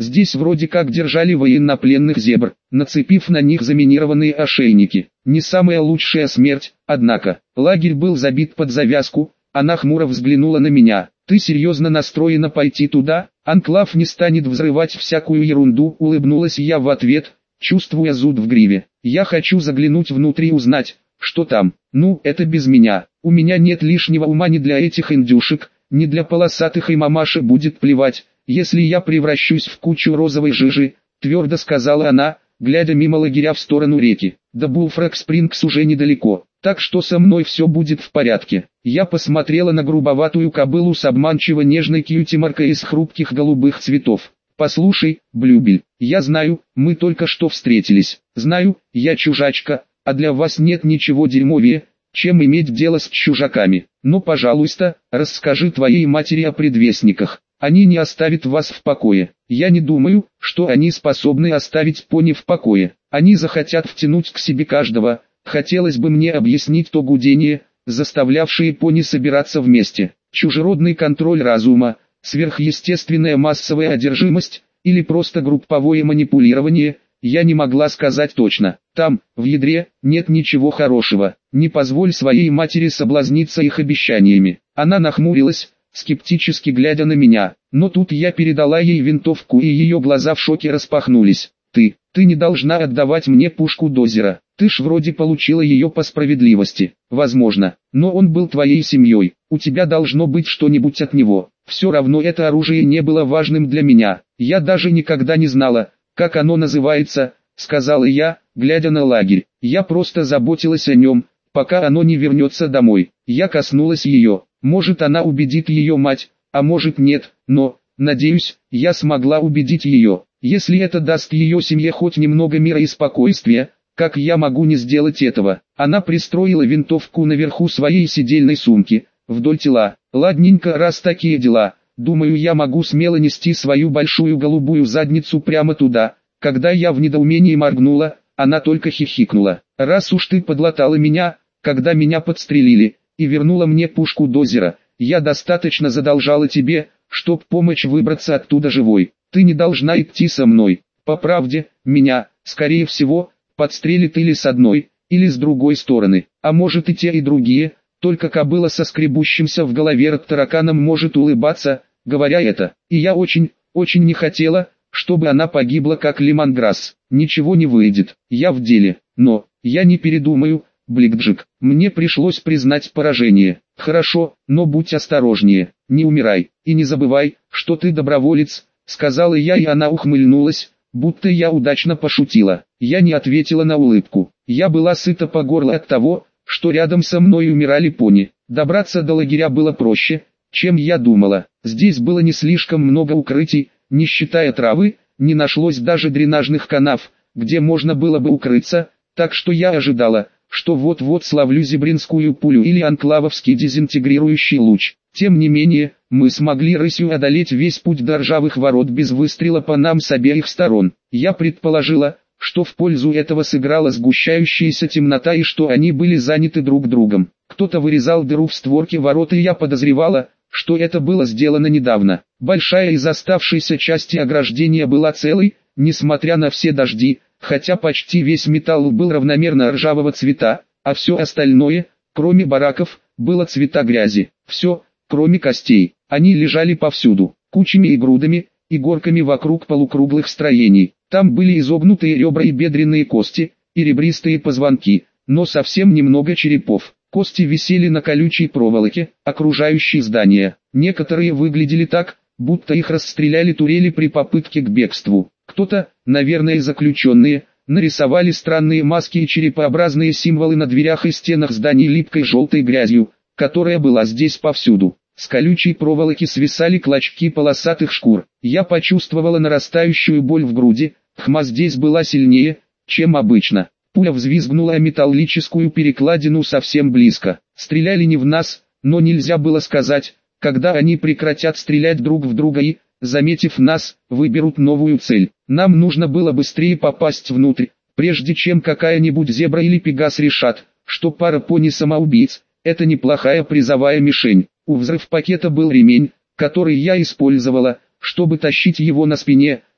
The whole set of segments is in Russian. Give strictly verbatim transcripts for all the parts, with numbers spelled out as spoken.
Здесь вроде как держали военнопленных зебр, нацепив на них заминированные ошейники. Не самая лучшая смерть, однако. Лагерь был забит под завязку. Она хмуро взглянула на меня. «Ты серьезно настроена пойти туда? Анклав не станет взрывать всякую ерунду», — улыбнулась я в ответ, чувствуя зуд в гриве. «Я хочу заглянуть внутрь и узнать, что там. Ну, это без меня. У меня нет лишнего ума ни для этих индюшек, ни для полосатых, и мамаше будет плевать, если я превращусь в кучу розовой жижи», — твердо сказала она, глядя мимо лагеря в сторону реки. «До Булфраг-Спрингс уже недалеко, так что со мной все будет в порядке». Я посмотрела на грубоватую кобылу с обманчиво нежной кьюти-маркой из хрупких голубых цветов. «Послушай, Блюбель, я знаю, мы только что встретились. Знаю, я чужачка, а для вас нет ничего дерьмовее, чем иметь дело с чужаками. Но, пожалуйста, расскажи твоей матери о предвестниках. Они не оставят вас в покое. Я не думаю, что они способны оставить пони в покое. Они захотят втянуть к себе каждого. Хотелось бы мне объяснить то гудение, заставлявшее пони собираться вместе. Чужеродный контроль разума, сверхъестественная массовая одержимость, или просто групповое манипулирование, я не могла сказать точно. Там, в ядре, нет ничего хорошего. Не позволь своей матери соблазниться их обещаниями. Она нахмурилась, скептически глядя на меня, но тут я передала ей винтовку, и ее глаза в шоке распахнулись. «Ты, ты не должна отдавать мне пушку Дозера. Ты ж вроде получила ее по справедливости». «Возможно, но он был твоей семьей, у тебя должно быть что-нибудь от него». Все равно это оружие не было важным для меня. «Я даже никогда не знала, как оно называется», — сказала я, глядя на лагерь. «Я просто заботилась о нем, пока оно не вернется домой». Я коснулась ее. Может, она убедит ее мать, а может нет, но, надеюсь, я смогла убедить ее. Если это даст ее семье хоть немного мира и спокойствия, как я могу не сделать этого? Она пристроила винтовку наверху своей сидельной сумки, вдоль тела. «Ладненько, раз такие дела, думаю, я могу смело нести свою большую голубую задницу прямо туда». Когда я в недоумении моргнула, она только хихикнула. «Раз уж ты подлатала меня, когда меня подстрелили, и вернула мне пушку Дозера, я достаточно задолжала тебе, чтоб помочь выбраться оттуда живой. Ты не должна идти со мной. По правде, меня, скорее всего, подстрелит или с одной, или с другой стороны, а может и те и другие». Только кобыла со скребущимся в голове рот тараканом может улыбаться, говоря это. И я очень, очень не хотела, чтобы она погибла как лемонграсс. Ничего не выйдет, я в деле. Но, я не передумаю, Бликджик. Мне пришлось признать поражение. Хорошо, но будь осторожнее, не умирай. И не забывай, что ты доброволец, сказала я, и она ухмыльнулась, будто я удачно пошутила. Я не ответила на улыбку. Я была сыта по горло от того, что рядом со мной умирали пони. Добраться до лагеря было проще, чем я думала. Здесь было не слишком много укрытий, не считая травы, не нашлось даже дренажных канав, где можно было бы укрыться, так что я ожидала, что вот-вот словлю зебринскую пулю или анклавовский дезинтегрирующий луч. Тем не менее, мы смогли рысью одолеть весь путь до ржавых ворот без выстрела по нам с обеих сторон. Я предположила, что в пользу этого сыграла сгущающаяся темнота и что они были заняты друг другом. Кто-то вырезал дыру в створке ворот, и я подозревала, что это было сделано недавно. Большая из оставшейся части ограждения была целой, несмотря на все дожди, хотя почти весь металл был равномерно ржавого цвета, а все остальное, кроме бараков, было цвета грязи. Все, кроме костей. Они лежали повсюду, кучами и грудами, и горками вокруг полукруглых строений. Там были изогнутые ребра и бедренные кости, и ребристые позвонки, но совсем немного черепов. Кости висели на колючей проволоке, окружающей здание. Некоторые выглядели так, будто их расстреляли турели при попытке к бегству. Кто-то, наверное заключенные, нарисовали странные маски и черепообразные символы на дверях и стенах зданий липкой желтой грязью, которая была здесь повсюду. С колючей проволоки свисали клочки полосатых шкур. Я почувствовала нарастающую боль в груди. Хма здесь была сильнее, чем обычно. Пуля взвизгнула о металлическую перекладину совсем близко. Стреляли не в нас, но нельзя было сказать, когда они прекратят стрелять друг в друга и, заметив нас, выберут новую цель. Нам нужно было быстрее попасть внутрь, прежде чем какая-нибудь зебра или пегас решат, что пара пони-самоубийц – это неплохая призовая мишень. У взрыв-пакета был ремень, который я использовала, чтобы тащить его на спине,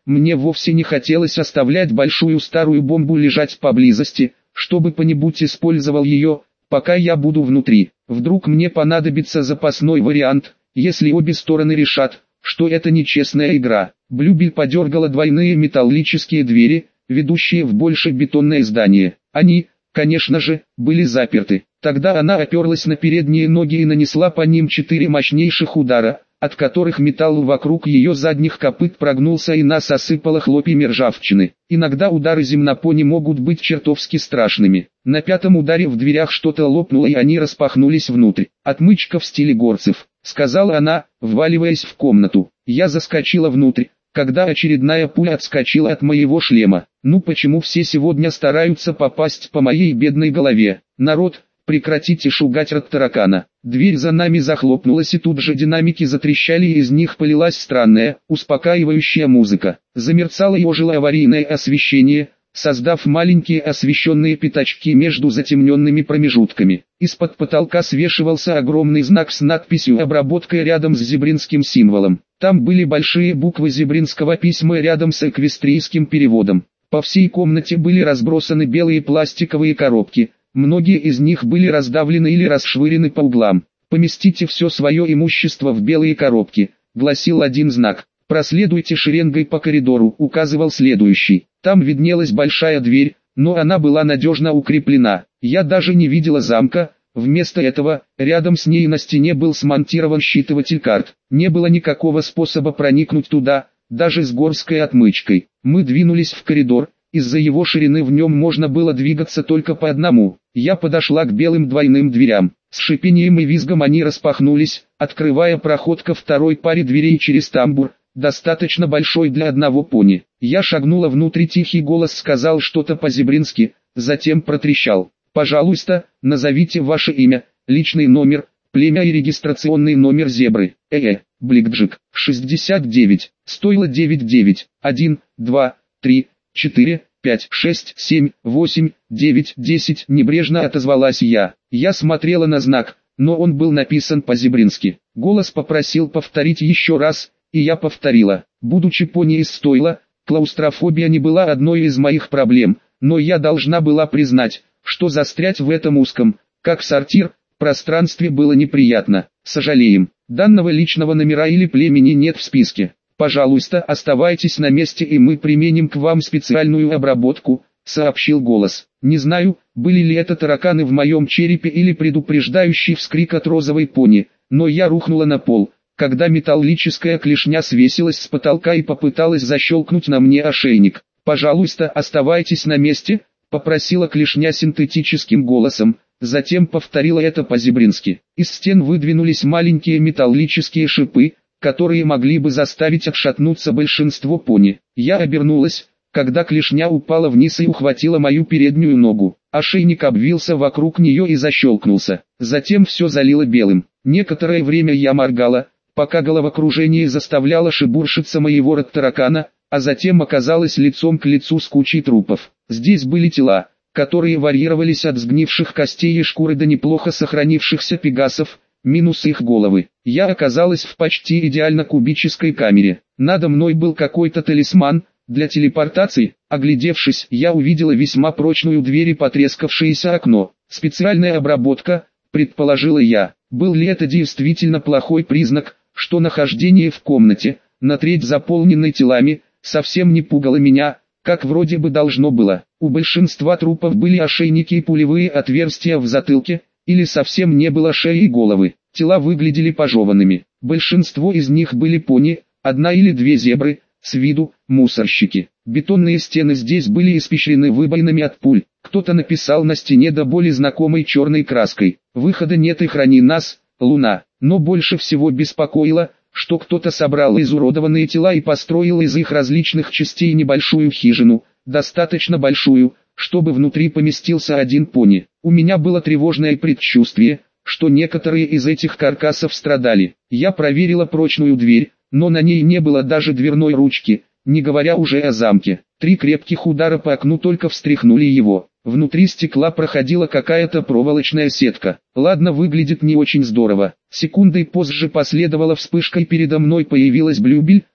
мне вовсе не хотелось оставлять большую старую бомбу лежать поблизости, чтобы кто-нибудь использовал ее, пока я буду внутри. Вдруг мне понадобится запасной вариант, если обе стороны решат, что это нечестная игра. Блюбель подергала двойные металлические двери, ведущие в большее бетонное здание. Они, конечно же, были заперты. Тогда она оперлась на передние ноги и нанесла по ним четыре мощнейших удара, от которых металл вокруг ее задних копыт прогнулся и нас осыпало хлопьями ржавчины. Иногда удары земнопони могут быть чертовски страшными. На пятом ударе в дверях что-то лопнуло и они распахнулись внутрь. «Отмычка в стиле горцев», — сказала она, вваливаясь в комнату. Я заскочила внутрь, когда очередная пуля отскочила от моего шлема. Ну почему все сегодня стараются попасть по моей бедной голове? Народ, прекратите шугать рак-таракана. Дверь за нами захлопнулась и тут же динамики затрещали и из них полилась странная, успокаивающая музыка. Замерцало и ожило аварийное освещение, создав маленькие освещенные пятачки между затемненными промежутками. Из-под потолка свешивался огромный знак с надписью «Обработка» рядом с зебринским символом. Там были большие буквы зебринского письма рядом с эквестрийским переводом. По всей комнате были разбросаны белые пластиковые коробки. Многие из них были раздавлены или расшвырены по углам. «Поместите все свое имущество в белые коробки», — гласил один знак. «Проследуйте шеренгой по коридору», — указывал следующий. Там виднелась большая дверь, но она была надежно укреплена. Я даже не видела замка. Вместо этого, рядом с ней на стене был смонтирован считыватель карт. Не было никакого способа проникнуть туда, даже с горской отмычкой. Мы двинулись в коридор. Из-за его ширины в нем можно было двигаться только по одному. Я подошла к белым двойным дверям. С шипением и визгом они распахнулись, открывая проход ко второй паре дверей через тамбур, достаточно большой для одного пони. Я шагнула внутрь, тихий голос сказал что-то по-зебрински, затем протрещал. «Пожалуйста, назовите ваше имя, личный номер, племя и регистрационный номер зебры». Э-э, Бликджик, шестьдесят девять, стоило девять девять, один, два, три, четыре, пять, шесть, семь, восемь, девять, десять, небрежно отозвалась я. Я смотрела на знак, но он был написан по-зебрински. Голос попросил повторить еще раз, и я повторила. Будучи пони из стойла, клаустрофобия не была одной из моих проблем, но я должна была признать, что застрять в этом узком, как сортир, пространстве было неприятно. Сожалеем, данного личного номера или племени нет в списке. «Пожалуйста, оставайтесь на месте и мы применим к вам специальную обработку», — сообщил голос. Не знаю, были ли это тараканы в моем черепе или предупреждающий вскрик от розовой пони, но я рухнула на пол, когда металлическая клешня свесилась с потолка и попыталась защелкнуть на мне ошейник. «Пожалуйста, оставайтесь на месте», — попросила клешня синтетическим голосом, затем повторила это по-зебрински. Из стен выдвинулись маленькие металлические шипы, которые могли бы заставить отшатнуться большинство пони. Я обернулась, когда клешня упала вниз и ухватила мою переднюю ногу. Ошейник обвился вокруг нее и защелкнулся. Затем все залило белым. Некоторое время я моргала, пока головокружение заставляло шебуршиться моего рак-таракана, а затем оказалась лицом к лицу с кучей трупов. Здесь были тела, которые варьировались от сгнивших костей и шкуры до неплохо сохранившихся пегасов, минус их головы. Я оказалась в почти идеально кубической камере. Надо мной был какой-то талисман для телепортации. Оглядевшись, я увидела весьма прочную дверь и потрескавшееся окно. Специальная обработка, предположила я. Был ли это действительно плохой признак, что нахождение в комнате, на треть заполненной телами, совсем не пугало меня, как вроде бы должно было. У большинства трупов были ошейники и пулевые отверстия в затылке, или совсем не было шеи и головы. Тела выглядели пожеванными. Большинство из них были пони, одна или две зебры, с виду мусорщики. Бетонные стены здесь были испещрены выбоинами от пуль. Кто-то написал на стене до боли знакомой черной краской: «Выхода нет и храни нас, Луна». Но больше всего беспокоило, что кто-то собрал изуродованные тела и построил из их различных частей небольшую хижину, достаточно большую, чтобы внутри поместился один пони. У меня было тревожное предчувствие, что некоторые из этих каркасов страдали. Я проверила прочную дверь, но на ней не было даже дверной ручки, не говоря уже о замке. Три крепких удара по окну только встряхнули его. Внутри стекла проходила какая-то проволочная сетка. Ладно, выглядит не очень здорово. Секундой позже последовала вспышка и передо мной появилась Блюбель,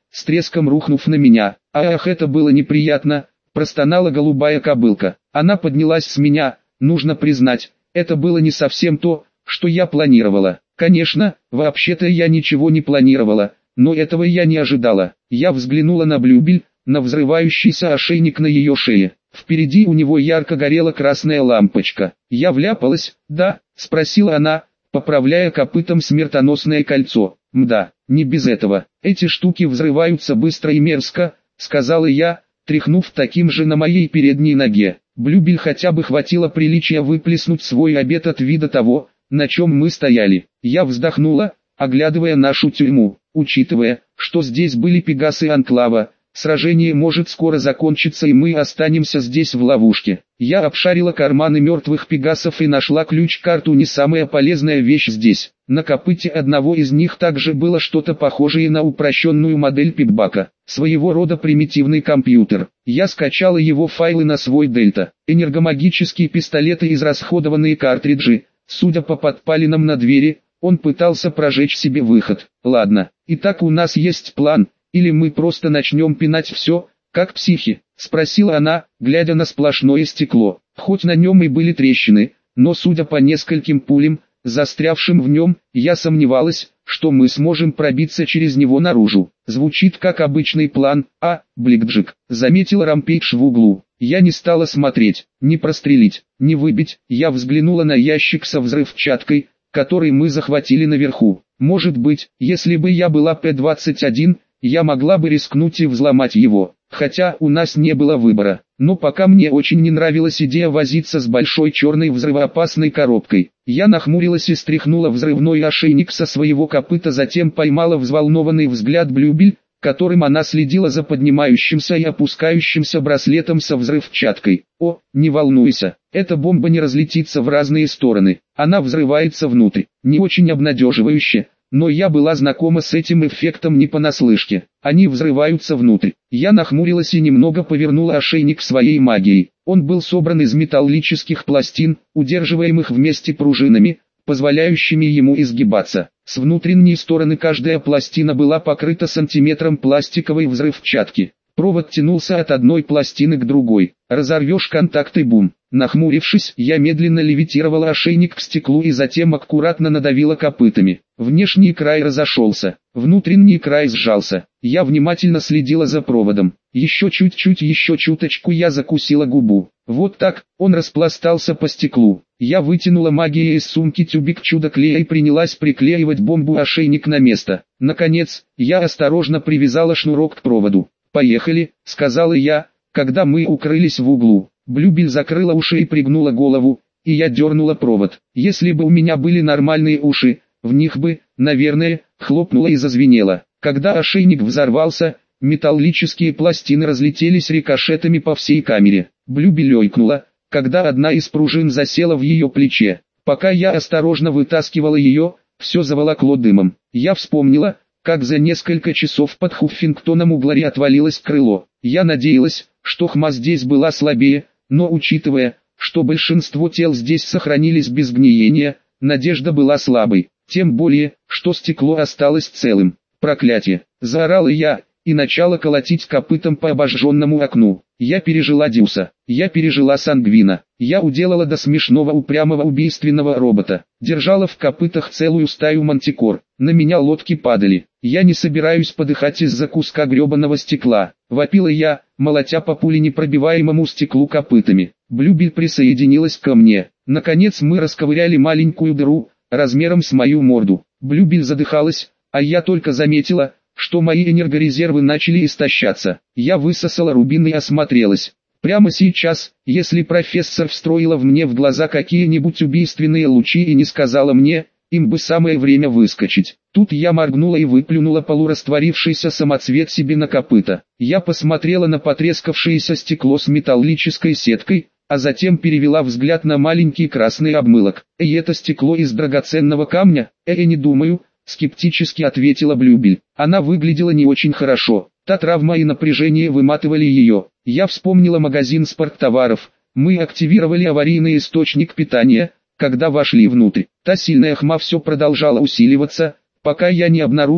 с треском рухнув на меня. Ах, это было неприятно, простонала голубая кобылка. Она поднялась с меня, нужно признать, это было не совсем то, что я планировала. Конечно, вообще-то я ничего не планировала, но этого я не ожидала. Я взглянула на Блюбель, на взрывающийся ошейник на ее шее. Впереди у него ярко горела красная лампочка. Я вляпалась, да, спросила она, поправляя копытом смертоносное кольцо. Мда, не без этого. Эти штуки взрываются быстро и мерзко, сказала я, тряхнув таким же на моей передней ноге. Блюбель хотя бы хватило приличия выплеснуть свой обед от вида того, на чем мы стояли. Я вздохнула, оглядывая нашу тюрьму. Учитывая, что здесь были пегасы Анклава, сражение может скоро закончиться и мы останемся здесь в ловушке. Я обшарила карманы мертвых пегасов и нашла ключ-карту, не самая полезная вещь здесь. На копыте одного из них также было что-то похожее на упрощенную модель пикбака, своего рода примитивный компьютер. Я скачала его файлы на свой Дельта. Энергомагические пистолеты и израсходованные картриджи, судя по подпалинам на двери, он пытался прожечь себе выход. Ладно, итак у нас есть план. Или мы просто начнем пинать все, как психи? Спросила она, глядя на сплошное стекло. Хоть на нем и были трещины, но судя по нескольким пулям, застрявшим в нем, я сомневалась, что мы сможем пробиться через него наружу. Звучит как обычный план, а, Бликджик, заметил Рампейдж в углу. Я не стала смотреть, не прострелить, не выбить. Я взглянула на ящик со взрывчаткой, который мы захватили наверху. Может быть, если бы я была П двадцать один, я могла бы рискнуть и взломать его, хотя у нас не было выбора. Но пока мне очень не нравилась идея возиться с большой черной взрывоопасной коробкой. Я нахмурилась и стряхнула взрывной ошейник со своего копыта, затем поймала взволнованный взгляд Блюбель, которым она следила за поднимающимся и опускающимся браслетом со взрывчаткой. О, не волнуйся, эта бомба не разлетится в разные стороны, она взрывается внутрь. Не очень обнадеживающе, но я была знакома с этим эффектом не понаслышке. Они взрываются внутрь. Я нахмурилась и немного повернула ошейник своей магией. Он был собран из металлических пластин, удерживаемых вместе пружинами, позволяющими ему изгибаться. С внутренней стороны каждая пластина была покрыта сантиметром пластиковой взрывчатки. Провод тянулся от одной пластины к другой. Разорвешь контакт и бум. Нахмурившись, я медленно левитировала ошейник к стеклу и затем аккуратно надавила копытами. Внешний край разошелся, внутренний край сжался. Я внимательно следила за проводом. Еще чуть-чуть, еще чуточку, я закусила губу. Вот так, он распластался по стеклу. Я вытянула магией из сумки тюбик чудо-клея и принялась приклеивать бомбу-ошейник на место. Наконец, я осторожно привязала шнурок к проводу. «Поехали», — сказала я, когда мы укрылись в углу. Блюбель закрыла уши и пригнула голову, и я дернула провод. Если бы у меня были нормальные уши, в них бы, наверное, хлопнуло и зазвенело. Когда ошейник взорвался, металлические пластины разлетелись рикошетами по всей камере. Блюбель ойкнула, когда одна из пружин засела в ее плече. Пока я осторожно вытаскивала ее, все заволокло дымом. Я вспомнила, как за несколько часов под Хуффингтоном у Глори отвалилось крыло. Я надеялась, что хма здесь была слабее, но учитывая, что большинство тел здесь сохранились без гниения, надежда была слабой. Тем более, что стекло осталось целым. Проклятие! Заорала я, и начала колотить копытом по обожженному окну. Я пережила Дюса, я пережила Сангвина, я уделала до смешного упрямого убийственного робота, держала в копытах целую стаю мантикор, на меня лодки падали. Я не собираюсь подыхать из-за куска гребаного стекла, вопила я, молотя по пуленепробиваемому стеклу копытами. Блюбель присоединилась ко мне. Наконец мы расковыряли маленькую дыру, размером с мою морду. Блюбель задыхалась, а я только заметила, что мои энергорезервы начали истощаться. Я высосала рубин и осмотрелась. Прямо сейчас, если профессор встроила в мне в глаза какие-нибудь убийственные лучи и не сказала мне, им бы самое время выскочить. Тут я моргнула и выплюнула полурастворившийся самоцвет себе на копыта. Я посмотрела на потрескавшееся стекло с металлической сеткой, а затем перевела взгляд на маленький красный обмылок. «И это стекло из драгоценного камня?» «Э, я не думаю», — скептически ответила Блюбель. Она выглядела не очень хорошо. Та травма и напряжение выматывали ее. Я вспомнила магазин спорттоваров. Мы активировали аварийный источник питания, когда вошли внутрь. Та сильная хма все продолжала усиливаться, пока я не обнаружила,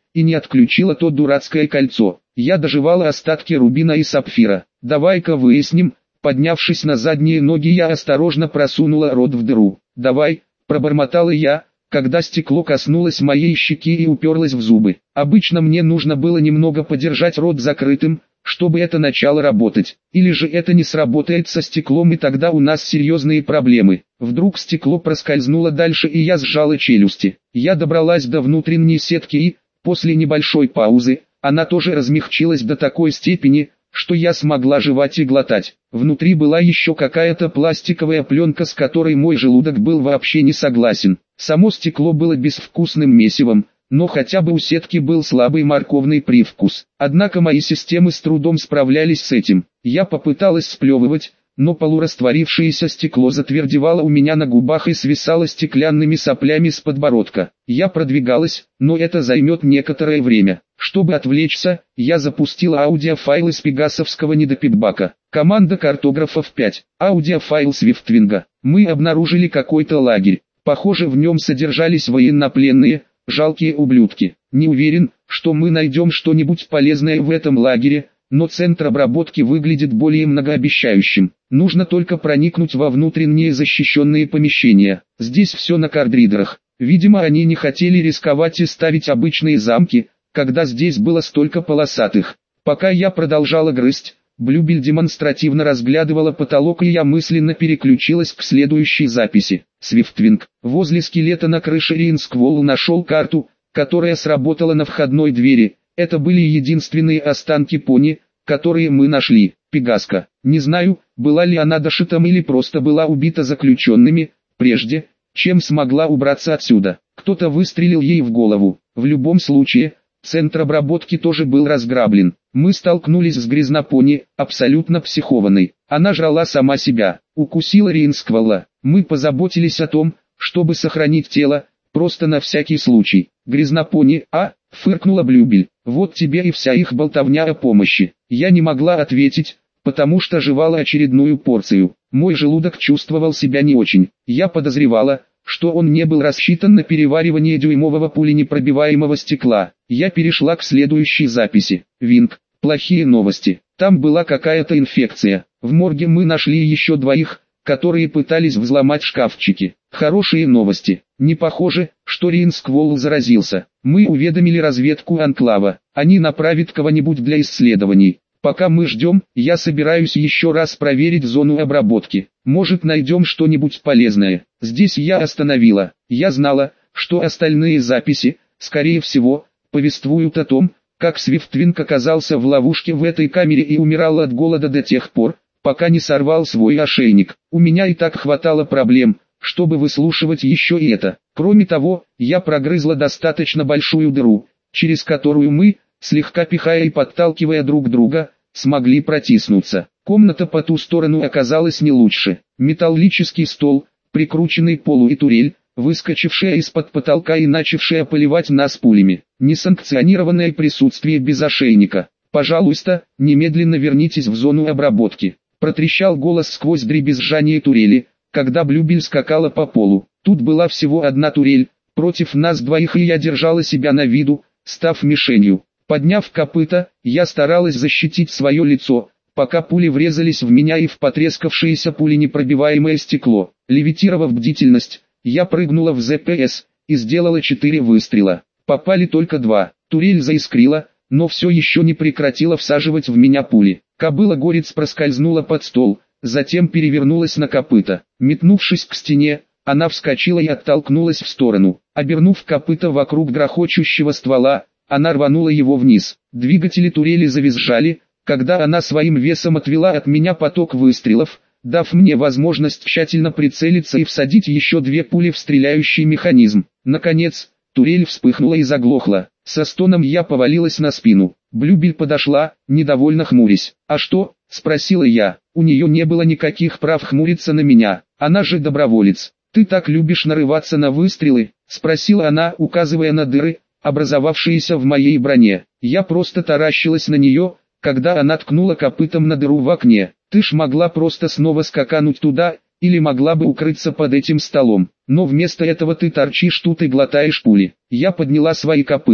и не отключила то дурацкое кольцо. Я доживала остатки рубина и сапфира. Давай-ка выясним. Поднявшись на задние ноги, я осторожно просунула рот в дыру. Давай, пробормотала я, когда стекло коснулось моей щеки и уперлось в зубы. Обычно мне нужно было немного подержать рот закрытым, чтобы это начало работать. Или же это не сработает со стеклом, и тогда у нас серьезные проблемы. Вдруг стекло проскользнуло дальше, и я сжала челюсти. Я добралась до внутренней сетки и, после небольшой паузы, она тоже размягчилась до такой степени, что я смогла жевать и глотать. Внутри была еще какая-то пластиковая пленка, с которой мой желудок был вообще не согласен. Само стекло было безвкусным месивом, но хотя бы у сетки был слабый морковный привкус. Однако мои системы с трудом справлялись с этим. Я попыталась сплевывать, но полурастворившееся стекло затвердевало у меня на губах и свисало стеклянными соплями с подбородка. Я продвигалась, но это займет некоторое время. Чтобы отвлечься, я запустила аудиофайл из пегасовского недопидбака. Команда картографов пять. Аудиофайл Свифтвинга. Мы обнаружили какой-то лагерь. Похоже, в нем содержались военнопленные, жалкие ублюдки. Не уверен, что мы найдем что-нибудь полезное в этом лагере, но центр обработки выглядит более многообещающим. Нужно только проникнуть во внутренние защищенные помещения. Здесь все на кардридерах. Видимо, они не хотели рисковать и ставить обычные замки, когда здесь было столько полосатых. Пока я продолжала грызть, Блюбель демонстративно разглядывала потолок, и я мысленно переключилась к следующей записи. Свифтвинг. Возле скелета на крыше Ринскволл нашел карту, которая сработала на входной двери. Это были единственные останки пони, которые мы нашли. Пегаска. Не знаю, была ли она дошитом или просто была убита заключенными, прежде, чем смогла убраться отсюда. Кто-то выстрелил ей в голову. В любом случае, центр обработки тоже был разграблен. Мы столкнулись с грязнопони, абсолютно психованной. Она жрала сама себя, укусила Ринскволла. Мы позаботились о том, чтобы сохранить тело, просто на всякий случай. Грязнопони, а, фыркнула Блюбель. Вот тебе и вся их болтовня о помощи. Я не могла ответить, потому что жевала очередную порцию. Мой желудок чувствовал себя не очень. Я подозревала, что он не был рассчитан на переваривание дюймового пуленепробиваемого стекла. Я перешла к следующей записи. Винг. Плохие новости. Там была какая-то инфекция. В морге мы нашли еще двоих, которые пытались взломать шкафчики. Хорошие новости. Не похоже, что Ринскволл заразился. Мы уведомили разведку Анклава. Они направят кого-нибудь для исследований. Пока мы ждем, я собираюсь еще раз проверить зону обработки. Может, найдем что-нибудь полезное. Здесь я остановила. Я знала, что остальные записи, скорее всего, повествуют о том, как Свифтвинг оказался в ловушке в этой камере и умирал от голода до тех пор, пока не сорвал свой ошейник. У меня и так хватало проблем, чтобы выслушивать еще и это. Кроме того, я прогрызла достаточно большую дыру, через которую мы, слегка пихая и подталкивая друг друга, смогли протиснуться. Комната по ту сторону оказалась не лучше. Металлический стол, прикрученный к полу, и турель, выскочившая из-под потолка и начавшая поливать нас пулями. Несанкционированное присутствие без ошейника. «Пожалуйста, немедленно вернитесь в зону обработки», протрещал голос сквозь дребезжание турели, когда Блюбель скакала по полу. Тут была всего одна турель, против нас двоих, и я держала себя на виду, став мишенью. Подняв копыта, я старалась защитить свое лицо, пока пули врезались в меня и в потрескавшееся пуленепробиваемое стекло. Левитировав бдительность, я прыгнула в зэ пэ эс и сделала четыре выстрела. Попали только два. Турель заискрила, но все еще не прекратила всаживать в меня пули. Кобыла-горец проскользнула под стол, затем перевернулась на копыта. Метнувшись к стене, она вскочила и оттолкнулась в сторону. Обернув копыта вокруг грохочущего ствола, она рванула его вниз. Двигатели турели завизжали, когда она своим весом отвела от меня поток выстрелов, дав мне возможность тщательно прицелиться и всадить еще две пули в стреляющий механизм. Наконец, турель вспыхнула и заглохла. Со стоном я повалилась на спину. Блюбель подошла, недовольно хмурясь. «А что?» – спросила я. У нее не было никаких прав хмуриться на меня. Она же доброволец. «Ты так любишь нарываться на выстрелы?» – спросила она, указывая на дыры, образовавшиеся в моей броне. Я просто таращилась на нее, когда она ткнула копытом на дыру в окне. «Ты ж могла просто снова скакануть туда, или могла бы укрыться под этим столом. Но вместо этого ты торчишь тут и глотаешь пули». Я подняла свои копыта.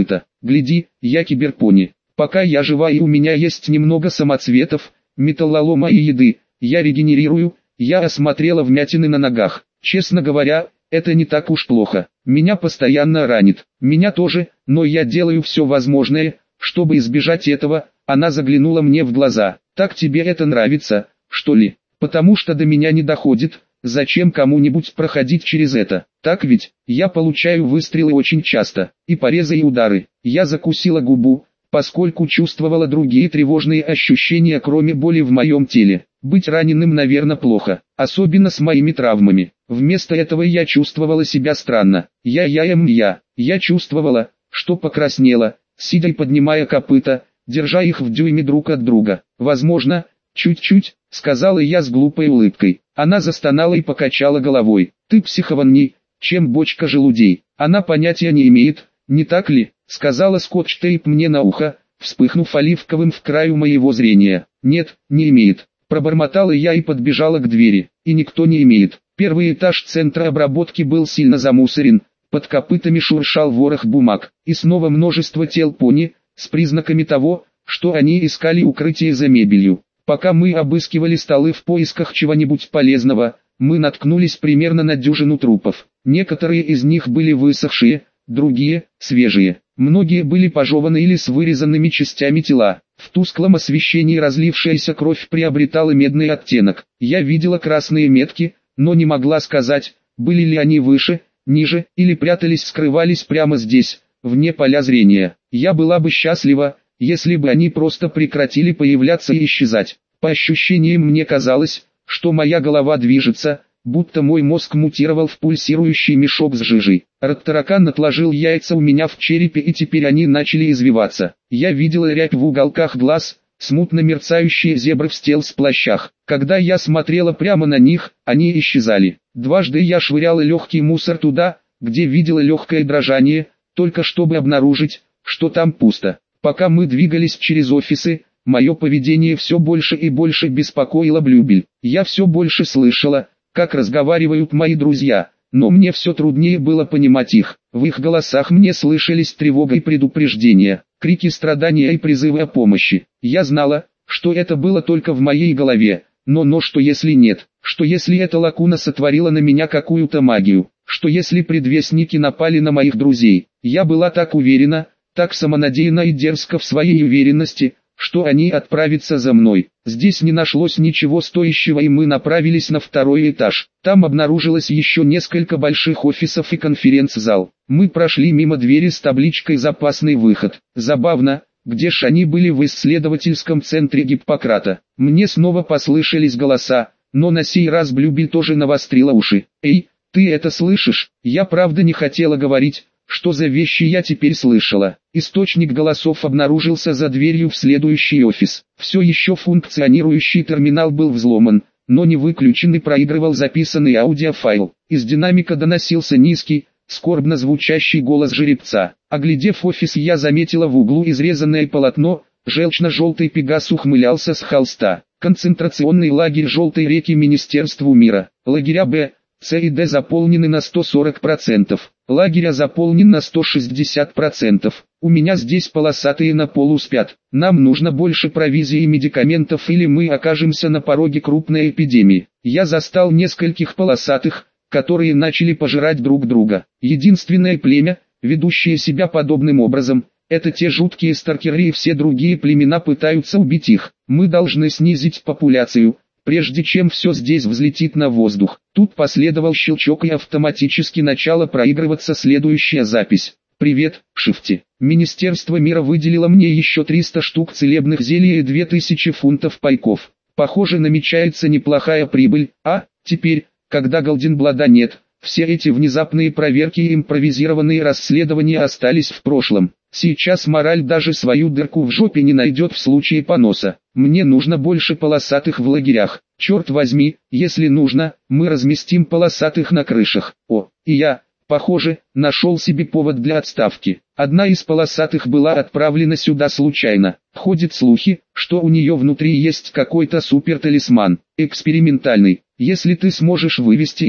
гляди, я киберпони. Пока я жива и у меня есть немного самоцветов, металлолома и еды, я регенерирую, я осмотрела вмятины на ногах. Честно говоря, это не так уж плохо. Меня постоянно ранит. Меня тоже, но я делаю все возможное, чтобы избежать этого. Она заглянула мне в глаза. Так тебе это нравится, что ли? Потому что до меня не доходит. Зачем кому-нибудь проходить через это? Так ведь, я получаю выстрелы очень часто, и порезы и удары. Я закусила губу, поскольку чувствовала другие тревожные ощущения, кроме боли в моем теле. Быть раненым, наверное, плохо, особенно с моими травмами. Вместо этого я чувствовала себя странно. Я-я-я-я, я чувствовала, что покраснела, сидя и поднимая копыта, держа их в дюйме друг от друга. Возможно, чуть-чуть, сказала я с глупой улыбкой. Она застонала и покачала головой. Ты психованней, чем бочка желудей. Она понятия не имеет, не так ли? Сказала скотч-тейп мне на ухо, вспыхнув оливковым в краю моего зрения. Нет, не имеет. Пробормотала я и подбежала к двери. И никто не имеет. Первый этаж центра обработки был сильно замусорен. Под копытами шуршал ворох бумаг. И снова множество тел пони, с признаками того, что они искали укрытие за мебелью. Пока мы обыскивали столы в поисках чего-нибудь полезного, мы наткнулись примерно на дюжину трупов. Некоторые из них были высохшие, другие – свежие. Многие были пожеваны или с вырезанными частями тела. В тусклом освещении разлившаяся кровь приобретала медный оттенок. Я видела красные метки, но не могла сказать, были ли они выше, ниже, или прятались-скрывались прямо здесь, вне поля зрения. Я была бы счастлива, если бы они просто прекратили появляться и исчезать. По ощущениям мне казалось, что моя голова движется, будто мой мозг мутировал в пульсирующий мешок с жижей. Ротаракан отложил яйца у меня в черепе, и теперь они начали извиваться. Я видела рябь в уголках глаз, смутно мерцающие зебры в стелс-плащах. Когда я смотрела прямо на них, они исчезали. Дважды я швыряла легкий мусор туда, где видела легкое дрожание, только чтобы обнаружить, что там пусто. Пока мы двигались через офисы, мое поведение все больше и больше беспокоило Блюбель. Я все больше слышала, как разговаривают мои друзья, но мне все труднее было понимать их. В их голосах мне слышались тревога и предупреждения, крики страдания и призывы о помощи. Я знала, что это было только в моей голове, но но что если нет, что если эта лакуна сотворила на меня какую-то магию, что если предвестники напали на моих друзей. Я была так уверена, так самонадеянна и дерзка в своей уверенности, что они отправятся за мной. Здесь не нашлось ничего стоящего, и мы направились на второй этаж. Там обнаружилось еще несколько больших офисов и конференц-зал. Мы прошли мимо двери с табличкой «Запасный выход». Забавно, где ж они были в исследовательском центре Гиппократа. Мне снова послышались голоса, но на сей раз Блюбель тоже навострила уши. «Эй, ты это слышишь?» Я правда не хотела говорить, что за вещи я теперь слышала. Источник голосов обнаружился за дверью в следующий офис. Все еще функционирующий терминал был взломан, но не выключен и проигрывал записанный аудиофайл. Из динамика доносился низкий, скорбно звучащий голос жеребца. Оглядев офис, я заметила в углу изрезанное полотно, желчно-желтый пегас ухмылялся с холста. Концентрационный лагерь Желтой реки Министерству мира. Лагеря Б, С и Д заполнены на сто сорок процентов. Лагерь А заполнен на сто шестьдесят процентов. У меня здесь полосатые на полу спят. Нам нужно больше провизии и медикаментов, или мы окажемся на пороге крупной эпидемии. Я застал нескольких полосатых, которые начали пожирать друг друга. Единственное племя, ведущее себя подобным образом, это те жуткие старкеры, и все другие племена пытаются убить их. Мы должны снизить популяцию, прежде чем все здесь взлетит на воздух. Тут последовал щелчок, и автоматически начала проигрываться следующая запись. «Привет, Шифти. Министерство мира выделило мне еще триста штук целебных зелий и две тысячи фунтов пайков. Похоже, намечается неплохая прибыль, а, теперь, когда Голденблада нет, все эти внезапные проверки и импровизированные расследования остались в прошлом. Сейчас мораль даже свою дырку в жопе не найдет в случае поноса. Мне нужно больше полосатых в лагерях. Черт возьми, если нужно, мы разместим полосатых на крышах. О, и я, похоже, нашел себе повод для отставки. Одна из полосатых была отправлена сюда случайно. Ходят слухи, что у нее внутри есть какой-то суперталисман, экспериментальный. Если ты сможешь вывести это,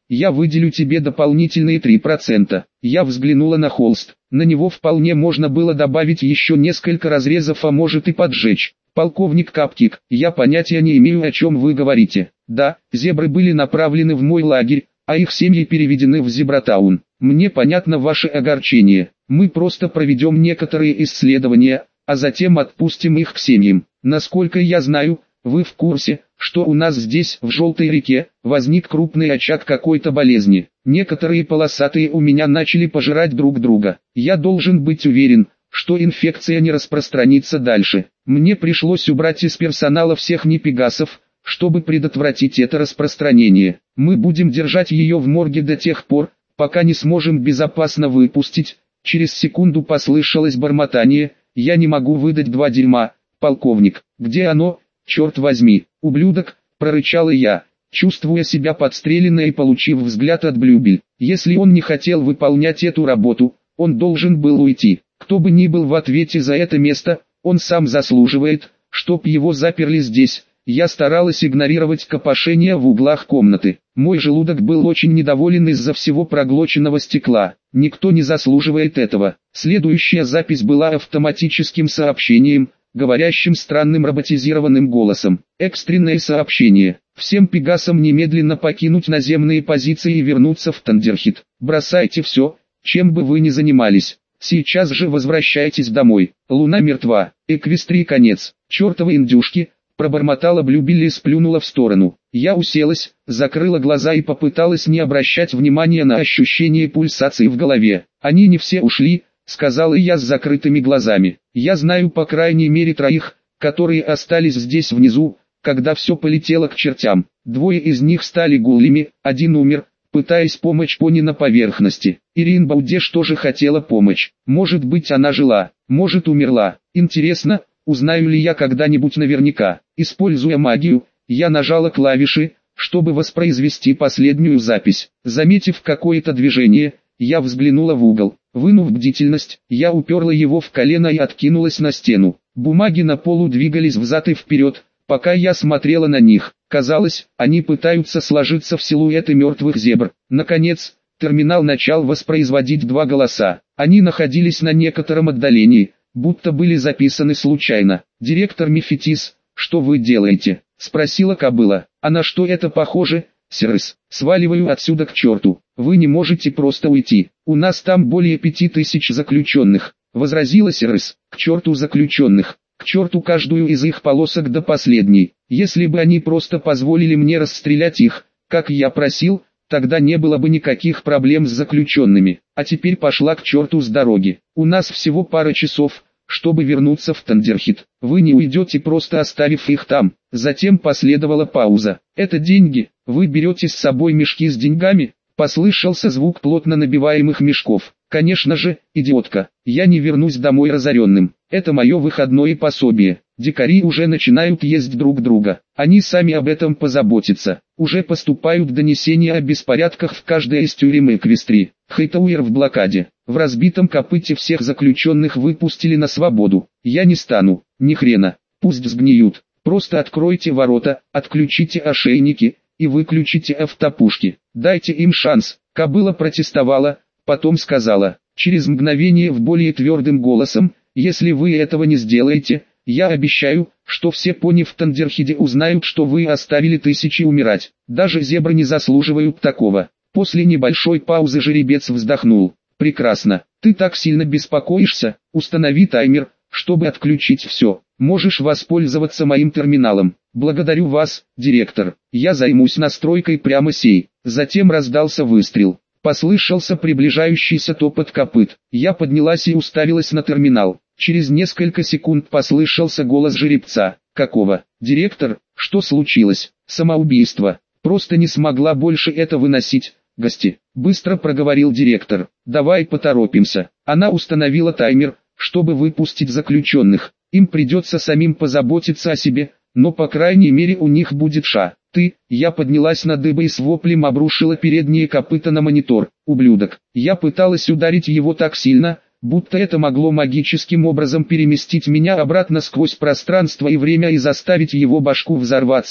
я выделю тебе дополнительные три процента. Я взглянула на холст, на него вполне можно было добавить еще несколько разрезов, а может и поджечь. Полковник Каптик, я понятия не имею, о чем вы говорите. Да, зебры были направлены в мой лагерь, а их семьи переведены в Зебратаун. Мне понятно ваше огорчение. Мы просто проведем некоторые исследования, а затем отпустим их к семьям. Насколько я знаю, вы в курсе, что у нас здесь, в Желтой реке, возник крупный очаг какой-то болезни. Некоторые полосатые у меня начали пожирать друг друга. Я должен быть уверен, что инфекция не распространится дальше. Мне пришлось убрать из персонала всех непегасов, чтобы предотвратить это распространение. Мы будем держать ее в морге до тех пор, пока не сможем безопасно выпустить. Через секунду послышалось бормотание: «Я не могу выдать два дерьма, полковник. Где оно, черт возьми, ублюдок?» – прорычала я, чувствуя себя подстреленной и получив взгляд от Блюбель. Если он не хотел выполнять эту работу, он должен был уйти. Кто бы ни был в ответе за это место, он сам заслуживает, чтоб его заперли здесь. Я старалась игнорировать копошение в углах комнаты. Мой желудок был очень недоволен из-за всего проглоченного стекла. Никто не заслуживает этого. Следующая запись была автоматическим сообщением, говорящим странным роботизированным голосом. Экстренное сообщение. Всем пегасам немедленно покинуть наземные позиции и вернуться в Тандерхит. Бросайте все, чем бы вы ни занимались. Сейчас же возвращайтесь домой. Луна мертва. Эквестрии конец. Чертовы индюшки, пробормотала Блюбель и сплюнула в сторону. Я уселась, закрыла глаза и попыталась не обращать внимания на ощущение пульсации в голове. Они не все ушли, сказала я с закрытыми глазами. Я знаю по крайней мере троих, которые остались здесь внизу, когда все полетело к чертям. Двое из них стали гуллями, один умер, пытаясь помочь пони на поверхности. Ирин Баудеш тоже хотела помочь. Может быть, она жила, может умерла. Интересно, узнаю ли я когда-нибудь наверняка. Используя магию, я нажала клавиши, чтобы воспроизвести последнюю запись. Заметив какое-то движение, я взглянула в угол. Вынув бдительность, я уперла его в колено и откинулась на стену. Бумаги на полу двигались взад и вперед, пока я смотрела на них. Казалось, они пытаются сложиться в силуэты мертвых зебр. Наконец, терминал начал воспроизводить два голоса. Они находились на некотором отдалении, будто были записаны случайно. «Директор Мефитис, что вы делаете?» — спросила кобыла. «А на что это похоже, Сирис? Сваливаю отсюда к черту. Вы не можете просто уйти. У нас там более пяти тысяч заключенных», — возразила Сирис. «К черту заключенных. К черту каждую из их полосок до последней. Если бы они просто позволили мне расстрелять их, как я просил, тогда не было бы никаких проблем с заключенными. А теперь пошла к черту с дороги. У нас всего пара часов, чтобы вернуться в Тандерхит. Вы не уйдете, просто оставив их там». Затем последовала пауза. «Это деньги? Вы берете с собой мешки с деньгами?» Послышался звук плотно набиваемых мешков. «Конечно же, идиотка, я не вернусь домой разоренным. Это мое выходное пособие. Дикари уже начинают есть друг друга. Они сами об этом позаботятся. Уже поступают донесения о беспорядках в каждой из тюрем Эквестрии. Хейтауэр в блокаде. В разбитом копыте всех заключенных выпустили на свободу. Я не стану, ни хрена. Пусть сгниют. Просто откройте ворота, отключите ошейники и выключите автопушки. Дайте им шанс». Кобыла протестовала, потом сказала, через мгновение в более твердым голосом: «Если вы этого не сделаете, я обещаю, что все пони в Тандерхиде узнают, что вы оставили тысячи умирать. Даже зебры не заслуживают такого». После небольшой паузы жеребец вздохнул. «Прекрасно. Ты так сильно беспокоишься? Установи таймер, чтобы отключить все. Можешь воспользоваться моим терминалом». «Благодарю вас, директор. Я займусь настройкой прямо сей». Затем раздался выстрел. Послышался приближающийся топот копыт. Я поднялась и уставилась на терминал. Через несколько секунд послышался голос жеребца. «Какого? Директор, что случилось?» «Самоубийство. Просто не смогла больше это выносить. Гости», — быстро проговорил директор. «Давай поторопимся». Она установила таймер, чтобы выпустить заключенных. Им придется самим позаботиться о себе, но по крайней мере у них будет ша. «Ты», я поднялась на дыбы и с воплем обрушила передние копыта на монитор. «Ублюдок». Я пыталась ударить его так сильно, будто это могло магическим образом переместить меня обратно сквозь пространство и время и заставить его башку взорваться,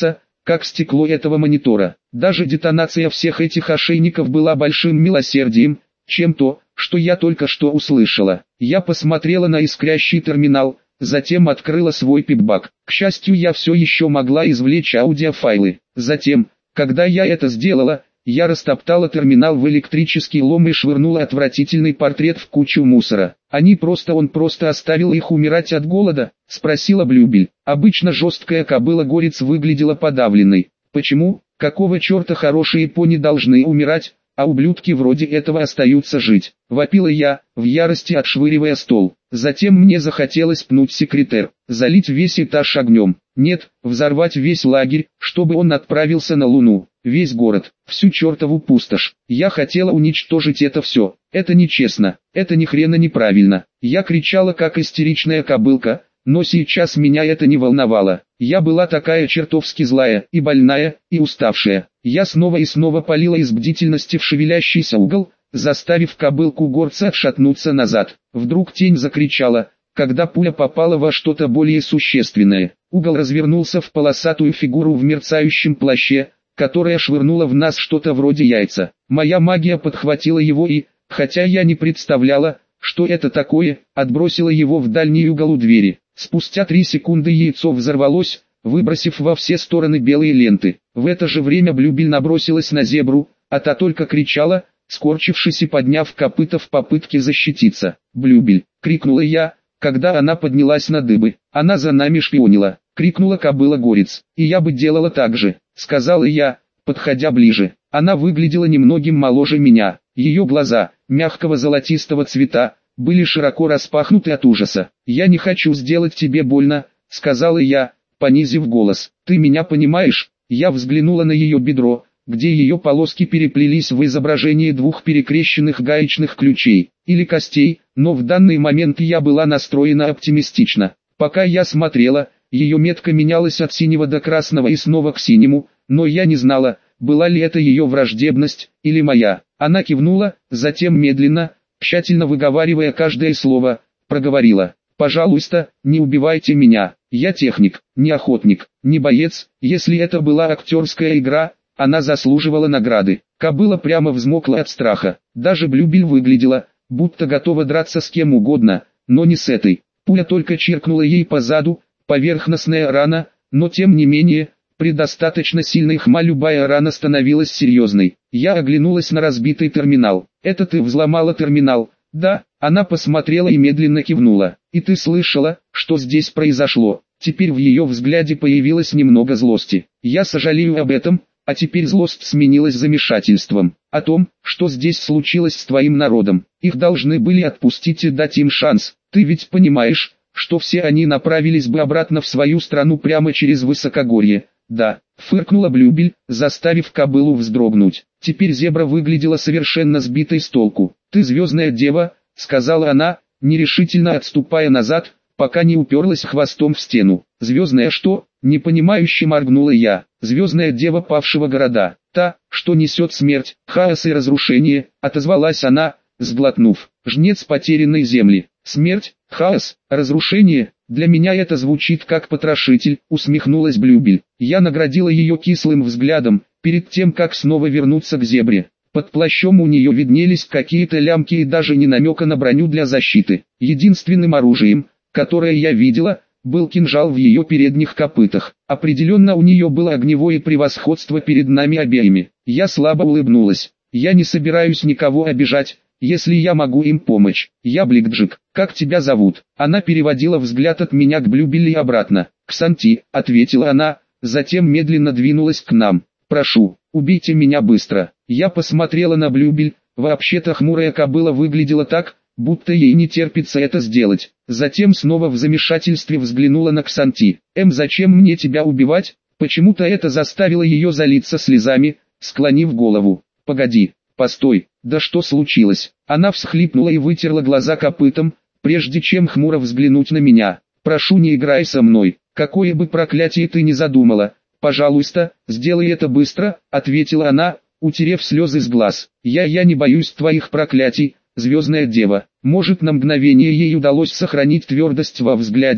как стекло этого монитора. Даже детонация всех этих ошейников была большим милосердием, чем то, что я только что услышала. Я посмотрела на искрящий терминал, затем открыла свой пипбак. К счастью, я все еще могла извлечь аудиофайлы. Затем, когда я это сделала, я растоптала терминал в электрический лом и швырнула отвратительный портрет в кучу мусора. Они просто он просто оставил их умирать от голода, спросила Блюбель. Обычно жесткая кобыла-горец выглядела подавленной. Почему? Какого черта хорошие пони должны умирать, а ублюдки вроде этого остаются жить? Вопила я, в ярости отшвыривая стол. Затем мне захотелось пнуть секретер, залить весь этаж огнем. Нет, взорвать весь лагерь, чтобы он отправился на Луну. Весь город, всю чертову пустошь. Я хотела уничтожить это все. Это нечестно, это ни хрена неправильно. Я кричала как истеричная кобылка, но сейчас меня это не волновало. Я была такая чертовски злая, и больная, и уставшая. Я снова и снова палила из бдительности в шевелящийся угол, заставив кобылку-горца отшатнуться назад. Вдруг тень закричала, когда пуля попала во что-то более существенное. Угол развернулся в полосатую фигуру в мерцающем плаще, которая швырнула в нас что-то вроде яйца. Моя магия подхватила его и, хотя я не представляла, что это такое, отбросила его в дальний угол у двери. Спустя три секунды яйцо взорвалось, выбросив во все стороны белые ленты. В это же время Блюбель набросилась на зебру, а та только кричала, скорчившись и подняв копыта в попытке защититься. «Блюбель!» — крикнула я, когда она поднялась на дыбы. «Она за нами шпионила!» — крикнула кобыла-горец. «И я бы делала так же!» — сказала я, подходя ближе. Она выглядела немногим моложе меня. Ее глаза, мягкого золотистого цвета, были широко распахнуты от ужаса. «Я не хочу сделать тебе больно», — сказала я, понизив голос. «Ты меня понимаешь?» Я взглянула на ее бедро, где ее полоски переплелись в изображении двух перекрещенных гаечных ключей, или костей, но в данный момент я была настроена оптимистично. Пока я смотрела, ее метка менялась от синего до красного и снова к синему, но я не знала, была ли это ее враждебность, или моя. Она кивнула, затем медленно, тщательно выговаривая каждое слово, проговорила: «Пожалуйста, не убивайте меня, я техник, не охотник, не боец, если это была актерская игра, она заслуживала награды». Кобыла прямо взмокла от страха, даже Блюбель выглядела, будто готова драться с кем угодно, но не с этой. Пуля только чиркнула ей по заду, поверхностная рана, но тем не менее, при достаточно сильной хма любая рана становилась серьезной. Я оглянулась на разбитый терминал. «Это ты взломала терминал?» «Да», она посмотрела и медленно кивнула. «И ты слышала, что здесь произошло?» Теперь в ее взгляде появилось немного злости. «Я сожалею об этом, а теперь злость сменилась замешательством. О том, что здесь случилось с твоим народом. Их должны были отпустить и дать им шанс. Ты ведь понимаешь, что все они направились бы обратно в свою страну прямо через высокогорье?» «Да», — фыркнула Блюбель, заставив кобылу вздрогнуть. Теперь зебра выглядела совершенно сбитой с толку. «Ты звездная дева», — сказала она, нерешительно отступая назад, пока не уперлась хвостом в стену. «Звездная что?» — непонимающе моргнула я. «Звездная дева павшего города. Та, что несет смерть, хаос и разрушение», — отозвалась она, сглотнув. «Жнец потерянной земли. Смерть, хаос, разрушение. Для меня это звучит как потрошитель», — усмехнулась Блюбель. Я наградила ее кислым взглядом, перед тем как снова вернуться к зебре. Под плащом у нее виднелись какие-то лямки и даже не намека на броню для защиты. Единственным оружием, которое я видела, был кинжал в ее передних копытах. Определенно у нее было огневое превосходство перед нами обеими. Я слабо улыбнулась. «Я не собираюсь никого обижать, если я могу им помочь. Я Бликджик. Как тебя зовут?» Она переводила взгляд от меня к Блюбель и обратно. «Ксанти», — ответила она, затем медленно двинулась к нам. «Прошу, убейте меня быстро». Я посмотрела на Блюбель. Вообще-то хмурая кобыла выглядела так, будто ей не терпится это сделать. Затем снова в замешательстве взглянула на Ксанти. «Эм, зачем мне тебя убивать?» Почему-то это заставило ее залиться слезами, склонив голову. «Погоди, постой, да что случилось?» Она всхлипнула и вытерла глаза копытом, прежде чем хмуро взглянуть на меня. «Прошу, не играй со мной, какое бы проклятие ты ни задумала. Пожалуйста, сделай это быстро», — ответила она, утерев слезы с глаз. «Я, я не боюсь твоих проклятий, звездная дева». Может, на мгновение ей удалось сохранить твердость во взгляде,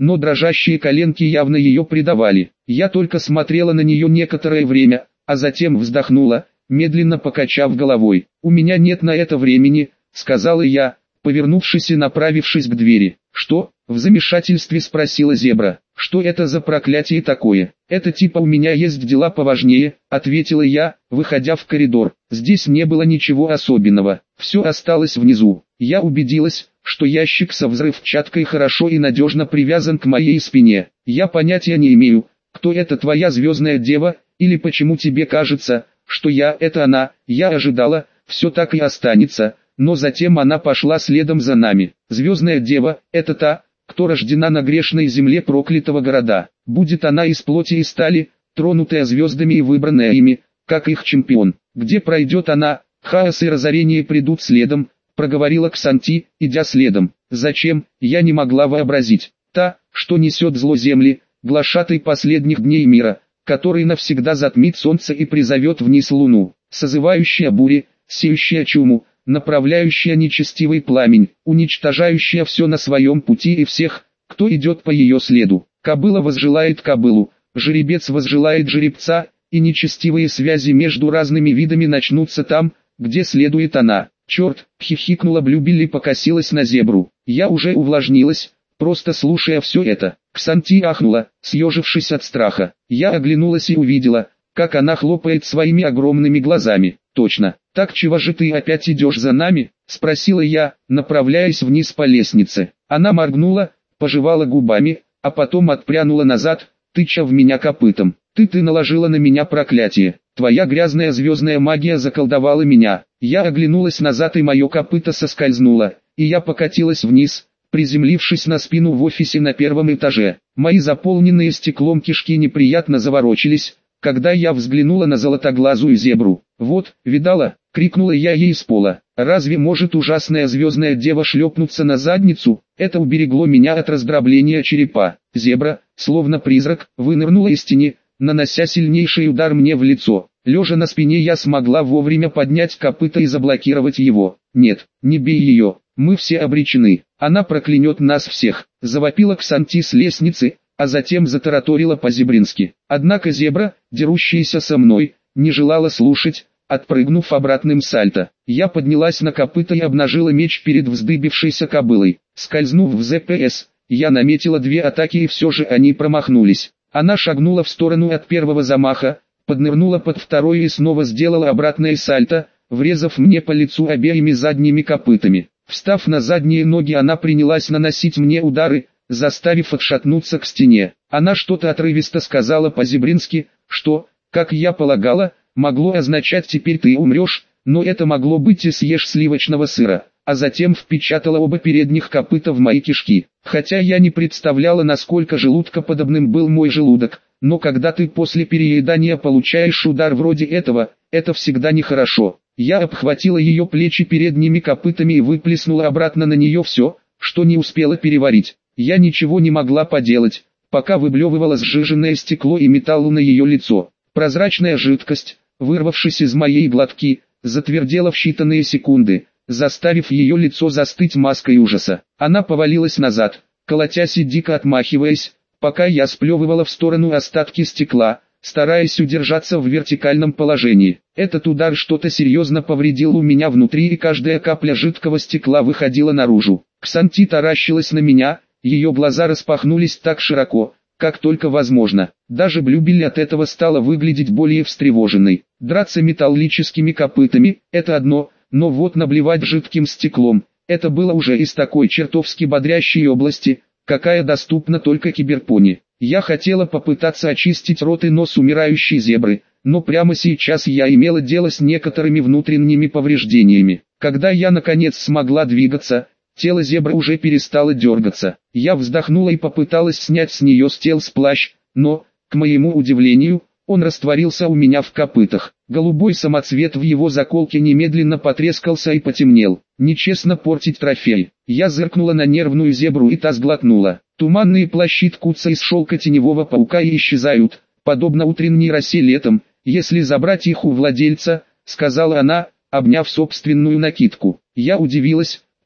но дрожащие коленки явно ее предавали. Я только смотрела на нее некоторое время, а затем вздохнула, медленно покачав головой. «У меня нет на это времени», — сказала я, повернувшись и направившись к двери. «Что?» — в замешательстве спросила зебра. «Что это за проклятие такое?» «Это типа у меня есть дела поважнее», — ответила я, выходя в коридор. Здесь не было ничего особенного, все осталось внизу. Я убедилась, что ящик со взрывчаткой хорошо и надежно привязан к моей спине. «Я понятия не имею, кто это твоя звездная дева, или почему тебе кажется, что я — это она». Я ожидала, все так и останется, но затем она пошла следом за нами. «Звездная дева — это та, кто рождена на грешной земле проклятого города. Будет она из плоти и стали, тронутая звездами и выбранная ими, как их чемпион. Где пройдет она, хаос и разорение придут следом», — проговорила Ксанти, идя следом. «Зачем?» — я не могла вообразить. «Та, что несет зло земли, глашатай последних дней мира, который навсегда затмит солнце и призовет вниз луну, созывающая бури, сеющая чуму, направляющая нечестивый пламень, уничтожающая все на своем пути и всех, кто идет по ее следу. Кобыла возжелает кобылу, жеребец возжелает жеребца, и нечестивые связи между разными видами начнутся там, где следует она». «Черт!» — хихикнула Блюбилли и покосилась на зебру. Я уже увлажнилась, просто слушая все это. Ксанти ахнула, съежившись от страха. Я оглянулась и увидела, как она хлопает своими огромными глазами. «Точно, так чего же ты опять идешь за нами?» — спросила я, направляясь вниз по лестнице. Она моргнула, пожевала губами, а потом отпрянула назад, тыча в меня копытом. «Ты ты наложила на меня проклятие. Твоя грязная звездная магия заколдовала меня». Я оглянулась назад, и мое копыто соскользнуло, и я покатилась вниз, приземлившись на спину в офисе на первом этаже. Мои заполненные стеклом кишки неприятно заворочились, когда я взглянула на золотоглазую зебру. «Вот, видала?» — крикнула я ей с пола. «Разве может ужасная звездная дева шлепнуться на задницу?» Это уберегло меня от раздробления черепа. Зебра, словно призрак, вынырнула из тени, нанося сильнейший удар мне в лицо. Лежа на спине, я смогла вовремя поднять копыто и заблокировать его. «Нет, не бей ее, мы все обречены, она проклянет нас всех», — завопила Ксанти с лестницы, а затем затараторила по-зебрински. Однако зебра, дерущаяся со мной, не желала слушать, отпрыгнув обратным сальто. Я поднялась на копыто и обнажила меч перед вздыбившейся кобылой. Скользнув в ЗПС, я наметила две атаки, и все же они промахнулись. Она шагнула в сторону от первого замаха, поднырнула под второй и снова сделала обратное сальто, врезав мне по лицу обеими задними копытами. Встав на задние ноги, она принялась наносить мне удары, заставив отшатнуться к стене. Она что-то отрывисто сказала по-зебрински, что, как я полагала, могло означать «теперь ты умрешь», но это могло быть и «съешь сливочного сыра», а затем впечатала оба передних копыта в мои кишки. Хотя я не представляла, насколько желудкоподобным был мой желудок, но когда ты после переедания получаешь удар вроде этого, это всегда нехорошо. Я обхватила ее плечи передними копытами и выплеснула обратно на нее все, что не успела переварить. Я ничего не могла поделать, пока выблевывала сжиженное стекло и металл на ее лицо. Прозрачная жидкость, вырвавшись из моей глотки, затвердела в считанные секунды, заставив ее лицо застыть маской ужаса. Она повалилась назад, колотясь и дико отмахиваясь, пока я сплевывала в сторону остатки стекла, стараясь удержаться в вертикальном положении. Этот удар что-то серьезно повредил у меня внутри, и каждая капля жидкого стекла выходила наружу. Ксанти таращилась на меня, ее глаза распахнулись так широко, как только возможно. Даже Блюбилли от этого стала выглядеть более встревоженной. Драться металлическими копытами – это одно, но вот наблевать жидким стеклом – это было уже из такой чертовски бодрящей области, какая доступна только киберпони. Я хотела попытаться очистить рот и нос умирающей зебры, но прямо сейчас я имела дело с некоторыми внутренними повреждениями. Когда я наконец смогла двигаться, тело зебры уже перестало дергаться. Я вздохнула и попыталась снять с нее стелс-плащ, но, к моему удивлению, он растворился у меня в копытах. Голубой самоцвет в его заколке немедленно потрескался и потемнел. Нечестно портить трофей. Я зыркнула на нервную зебру, и та сглотнула. Туманные плащи ткутся из шелка теневого паука и исчезают, подобно утренней росе летом, если забрать их у владельца, сказала она, обняв собственную накидку. Я удивилась,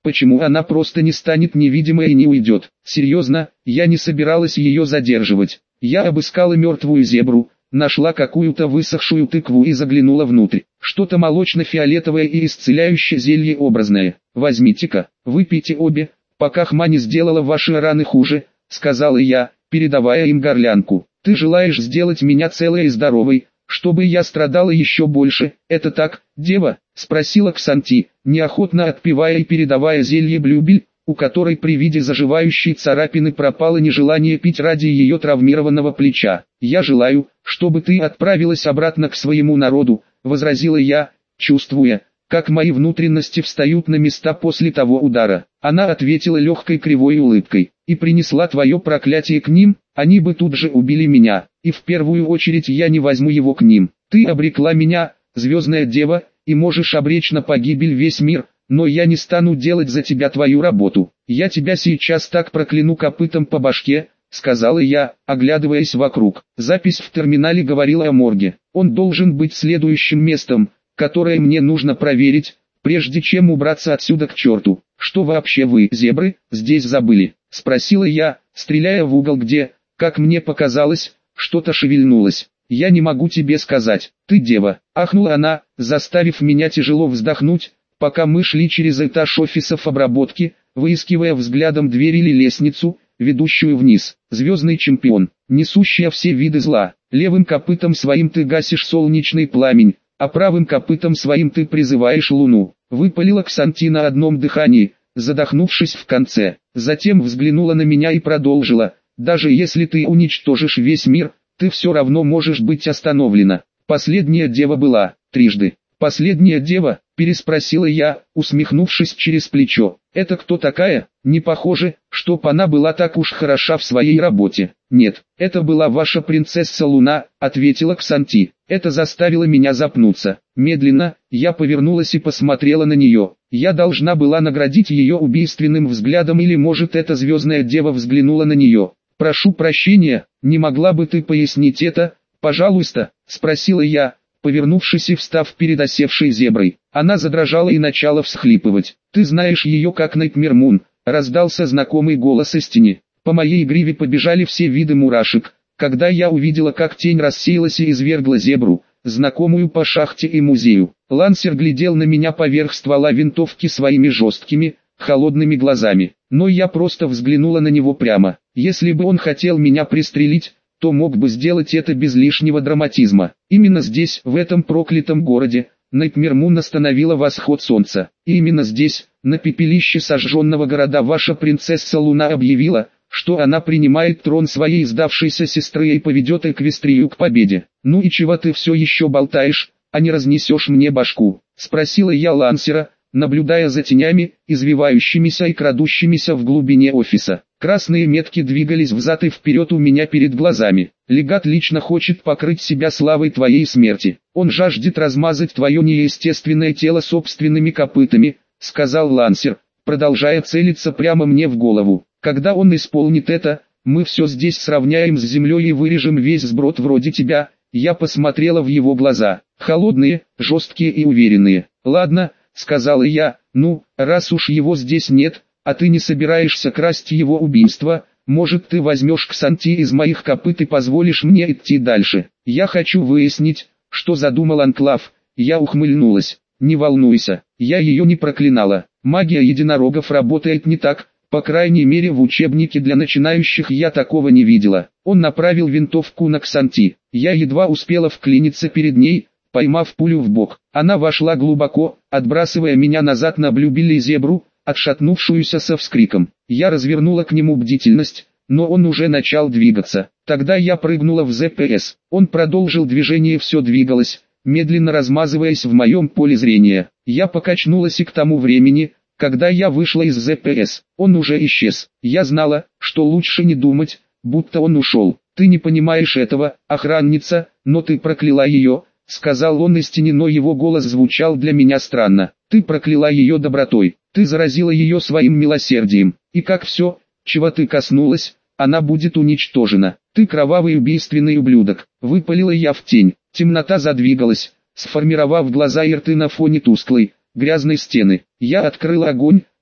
Почему она просто не станет невидимой и не уйдет? Серьезно, я не собиралась ее задерживать. Я обыскала мертвую зебру, нашла какую-то высохшую тыкву и заглянула внутрь. Что-то молочно-фиолетовое и исцеляющее зелье образное. Возьмите-ка, выпейте обе, пока хма не сделала ваши раны хуже, сказала я, передавая им горлянку. Ты желаешь сделать меня целой и здоровой, чтобы я страдала еще больше, это так, дева? Спросила Ксанти, неохотно отпивая и передавая зелье Блюбель, у которой при виде заживающей царапины пропало нежелание пить ради ее травмированного плеча. «Я желаю, чтобы ты отправилась обратно к своему народу», — возразила я, чувствуя, как мои внутренности встают на места после того удара. Она ответила легкой кривой улыбкой. «И принесла твое проклятие к ним, они бы тут же убили меня, и в первую очередь я не возьму его к ним. Ты обрекла меня, звездная дева, и можешь обречь на погибель весь мир, но я не стану делать за тебя твою работу. Я тебя сейчас так прокляну копытом по башке», — сказала я, оглядываясь вокруг. Запись в терминале говорила о морге. Он должен быть следующим местом, которое мне нужно проверить, прежде чем убраться отсюда к черту. «Что вообще вы, зебры, здесь забыли?» — спросила я, стреляя в угол, где, как мне показалось, что-то шевельнулось. «Я не могу тебе сказать, ты дева», — ахнула она, заставив меня тяжело вздохнуть, пока мы шли через этаж офисов обработки, выискивая взглядом дверь или лестницу, ведущую вниз. Звездный чемпион, несущая все виды зла, левым копытом своим ты гасишь солнечный пламень, а правым копытом своим ты призываешь луну. Выпалила Ксанти на одном дыхании, задохнувшись в конце. Затем взглянула на меня и продолжила: «Даже если ты уничтожишь весь мир, ты все равно можешь быть остановлена». Последняя дева была трижды. «Последняя дева?» – переспросила я, усмехнувшись через плечо. «Это кто такая? Не похоже, чтоб она была так уж хороша в своей работе». «Нет, это была ваша принцесса Луна», – ответила Ксанти. Это заставило меня запнуться. Медленно, я повернулась и посмотрела на нее. Я должна была наградить ее убийственным взглядом, или может эта звездная дева взглянула на нее. «Прошу прощения, не могла бы ты пояснить это, пожалуйста?» – спросила я, повернувшись и встав перед осевшей зеброй. Она задрожала и начала всхлипывать. «Ты знаешь ее как Найтмер Мун», — раздался знакомый голос из тени. По моей гриве побежали все виды мурашек, когда я увидела, как тень рассеялась и извергла зебру, знакомую по шахте и музею. Лансер глядел на меня поверх ствола винтовки своими жесткими, холодными глазами. Но я просто взглянула на него прямо. Если бы он хотел меня пристрелить, то мог бы сделать это без лишнего драматизма. Именно здесь, в этом проклятом городе, Найтмер Мун остановила восход солнца. И именно здесь, на пепелище сожженного города, ваша принцесса Луна объявила, что она принимает трон своей сдавшейся сестры и поведет Эквестрию к победе. «Ну и чего ты все еще болтаешь, а не разнесешь мне башку?» — спросила я Лансера, наблюдая за тенями, извивающимися и крадущимися в глубине офиса. Красные метки двигались взад и вперед у меня перед глазами. «Легат лично хочет покрыть себя славой твоей смерти. Он жаждет размазать твое неестественное тело собственными копытами», — сказал Лансер, продолжая целиться прямо мне в голову. «Когда он исполнит это, мы все здесь сравняем с землей и вырежем весь сброд вроде тебя». Я посмотрела в его глаза, холодные, жесткие и уверенные. «Ладно», — сказала я, — «ну, раз уж его здесь нет, а ты не собираешься красть его убийство, может, ты возьмешь Ксанти из моих копыт и позволишь мне идти дальше. Я хочу выяснить, что задумал Анклав». Я ухмыльнулась. «Не волнуйся, я ее не проклинала. Магия единорогов работает не так, по крайней мере в учебнике для начинающих я такого не видела». Он направил винтовку на Ксанти. Я едва успела вклиниться перед ней, поймав пулю в бок. Она вошла глубоко, отбрасывая меня назад на Блюбель зебру, отшатнувшуюся со вскриком. Я развернула к нему бдительность, но он уже начал двигаться. Тогда я прыгнула в зэ пэ эс. Он продолжил движение, все двигалось, медленно размазываясь в моем поле зрения. Я покачнулась, и к тому времени, когда я вышла из зэ пэ эс, он уже исчез. Я знала, что лучше не думать, будто он ушел. «Ты не понимаешь этого, охранница, но ты прокляла ее», — сказал он из тени, но его голос звучал для меня странно. «Ты прокляла ее добротой, ты заразила ее своим милосердием, и как все, чего ты коснулась, она будет уничтожена. Ты кровавый убийственный ублюдок», — выпалила я в тень. Темнота задвигалась, сформировав глаза и рты на фоне тусклой, грязной стены. Я открыла огонь,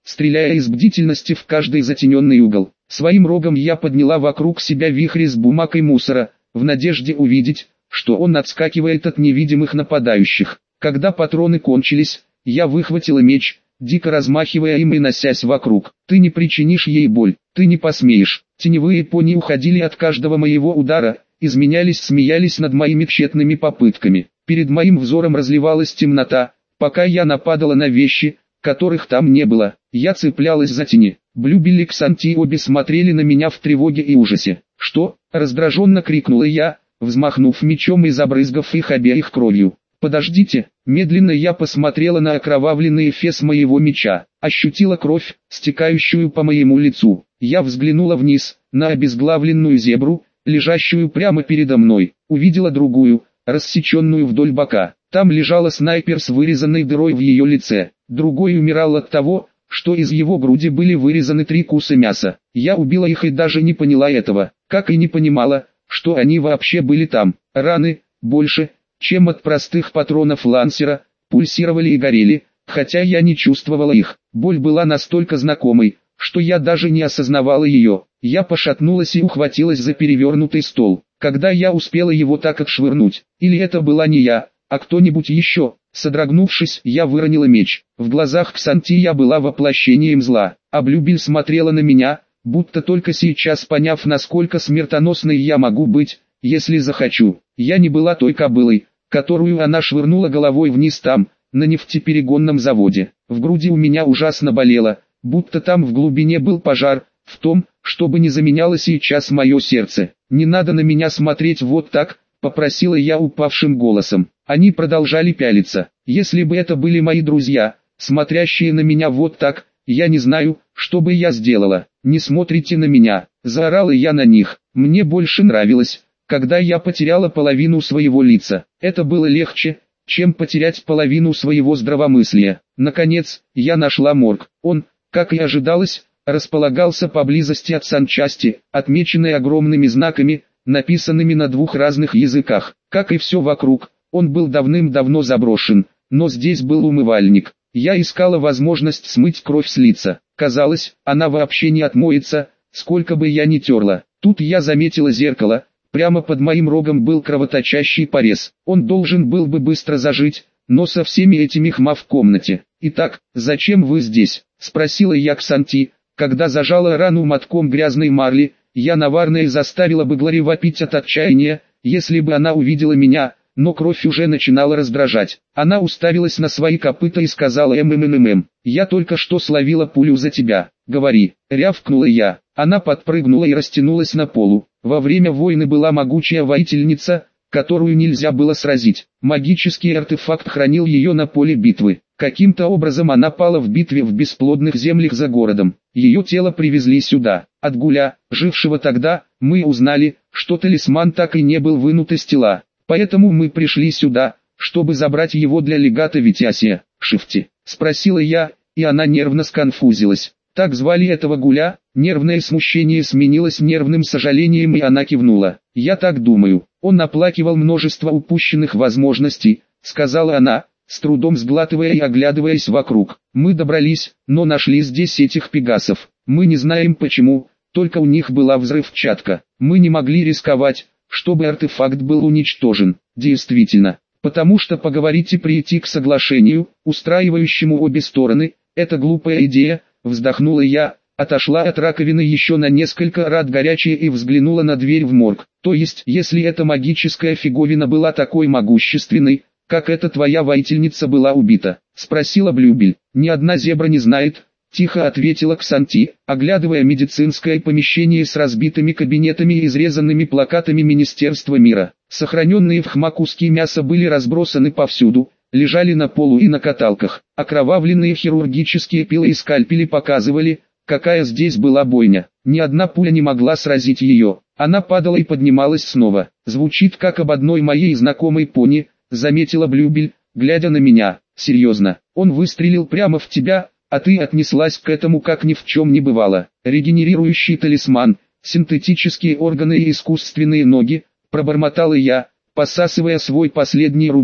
стреляя из бдительности в каждый затененный угол. Своим рогом я подняла вокруг себя вихрь с бумаг и мусора, в надежде увидеть, что он отскакивает от невидимых нападающих. Когда патроны кончились, я выхватила меч, дико размахивая им и носясь вокруг. «Ты не причинишь ей боль, ты не посмеешь». Теневые пони уходили от каждого моего удара, изменялись, смеялись над моими тщетными попытками. Перед моим взором разливалась темнота, пока я нападала на вещи, которых там не было. Я цеплялась за тени. Блюбель и Ксанти обе смотрели на меня в тревоге и ужасе. «Что?» – раздраженно крикнула я, взмахнув мечом и забрызгав их обеих кровью. «Подождите!» Медленно я посмотрела на окровавленный эфес моего меча, ощутила кровь, стекающую по моему лицу. Я взглянула вниз, на обезглавленную зебру, лежащую прямо передо мной, увидела другую, рассеченную вдоль бока. Там лежала снайпер с вырезанной дырой в ее лице. Другой умирал от того, что из его груди были вырезаны три куса мяса. Я убила их и даже не поняла этого, как и не понимала, что они вообще были там. Раны, больше, чем от простых патронов лансера, пульсировали и горели, хотя я не чувствовала их. Боль была настолько знакомой, что я даже не осознавала ее. Я пошатнулась и ухватилась за перевернутый стол, когда я успела его так отшвырнуть. Или это была не я, а кто-нибудь еще. Содрогнувшись, я выронила меч. В глазах Ксанти я была воплощением зла, а Блюбель смотрела на меня, будто только сейчас поняв, насколько смертоносной я могу быть, если захочу. Я не была той кобылой, которую она швырнула головой вниз там, на нефтеперегонном заводе. В груди у меня ужасно болело, будто там в глубине был пожар, в том, чтобы не заменяло сейчас мое сердце. «Не надо на меня смотреть вот так», — попросила я упавшим голосом. Они продолжали пялиться. Если бы это были мои друзья, смотрящие на меня вот так, я не знаю, что бы я сделала. «Не смотрите на меня», — заорала я на них. Мне больше нравилось, когда я потеряла половину своего лица. Это было легче, чем потерять половину своего здравомыслия. Наконец, я нашла морг. Он, как и ожидалось, располагался поблизости от санчасти, отмеченной огромными знаками, написанными на двух разных языках. Как и все вокруг, он был давным-давно заброшен, но здесь был умывальник. Я искала возможность смыть кровь с лица. Казалось, она вообще не отмоется, сколько бы я ни терла. Тут я заметила зеркало. Прямо под моим рогом был кровоточащий порез. Он должен был бы быстро зажить, но со всеми этими хма в комнате. «Итак, зачем вы здесь?» – спросила я Ксанти, когда зажала рану мотком грязной марли. Я, наверное, заставила бы Глори вопить от отчаяния, если бы она увидела меня, но кровь уже начинала раздражать. Она уставилась на свои копыта и сказала «ММММ, я только что словила пулю за тебя, говори», — рявкнула я. Она подпрыгнула и растянулась на полу. Во время войны была могучая воительница, которую нельзя было сразить. Магический артефакт хранил ее на поле битвы. Каким-то образом она пала в битве в бесплодных землях за городом. Ее тело привезли сюда. От Гуля, жившего тогда, мы узнали, что талисман так и не был вынут из тела. Поэтому мы пришли сюда, чтобы забрать его для легата Витязия. «Шифти?» — спросила я, и она нервно сконфузилась. Так звали этого Гуля. Нервное смущение сменилось нервным сожалением, и она кивнула. «Я так думаю. Он оплакивал множество упущенных возможностей», — сказала она, с трудом сглатывая и оглядываясь вокруг. «Мы добрались, но нашли здесь этих пегасов. Мы не знаем почему, только у них была взрывчатка. Мы не могли рисковать, чтобы артефакт был уничтожен. Действительно, потому что поговорить и прийти к соглашению, устраивающему обе стороны, это глупая идея», — вздохнула я, отошла от раковины еще на несколько рад горячее и взглянула на дверь в морг. «То есть, если эта магическая фиговина была такой могущественной, как эта твоя воительница была убита?» — спросила Блюбель. «Ни одна зебра не знает», — тихо ответила Ксанти, оглядывая медицинское помещение с разбитыми кабинетами и изрезанными плакатами Министерства мира. Сохраненные в хма куски мяса были разбросаны повсюду, лежали на полу и на каталках. Окровавленные хирургические пилы и скальпели показывали, какая здесь была бойня. Ни одна пуля не могла сразить ее. Она падала и поднималась снова. «Звучит как об одной моей знакомой пони», — заметила Блюбель, глядя на меня. «Серьезно, он выстрелил прямо в тебя, а ты отнеслась к этому как ни в чем не бывало. Регенерирующий талисман, синтетические органы и искусственные ноги», — пробормотала я, посасывая свой последний рубин,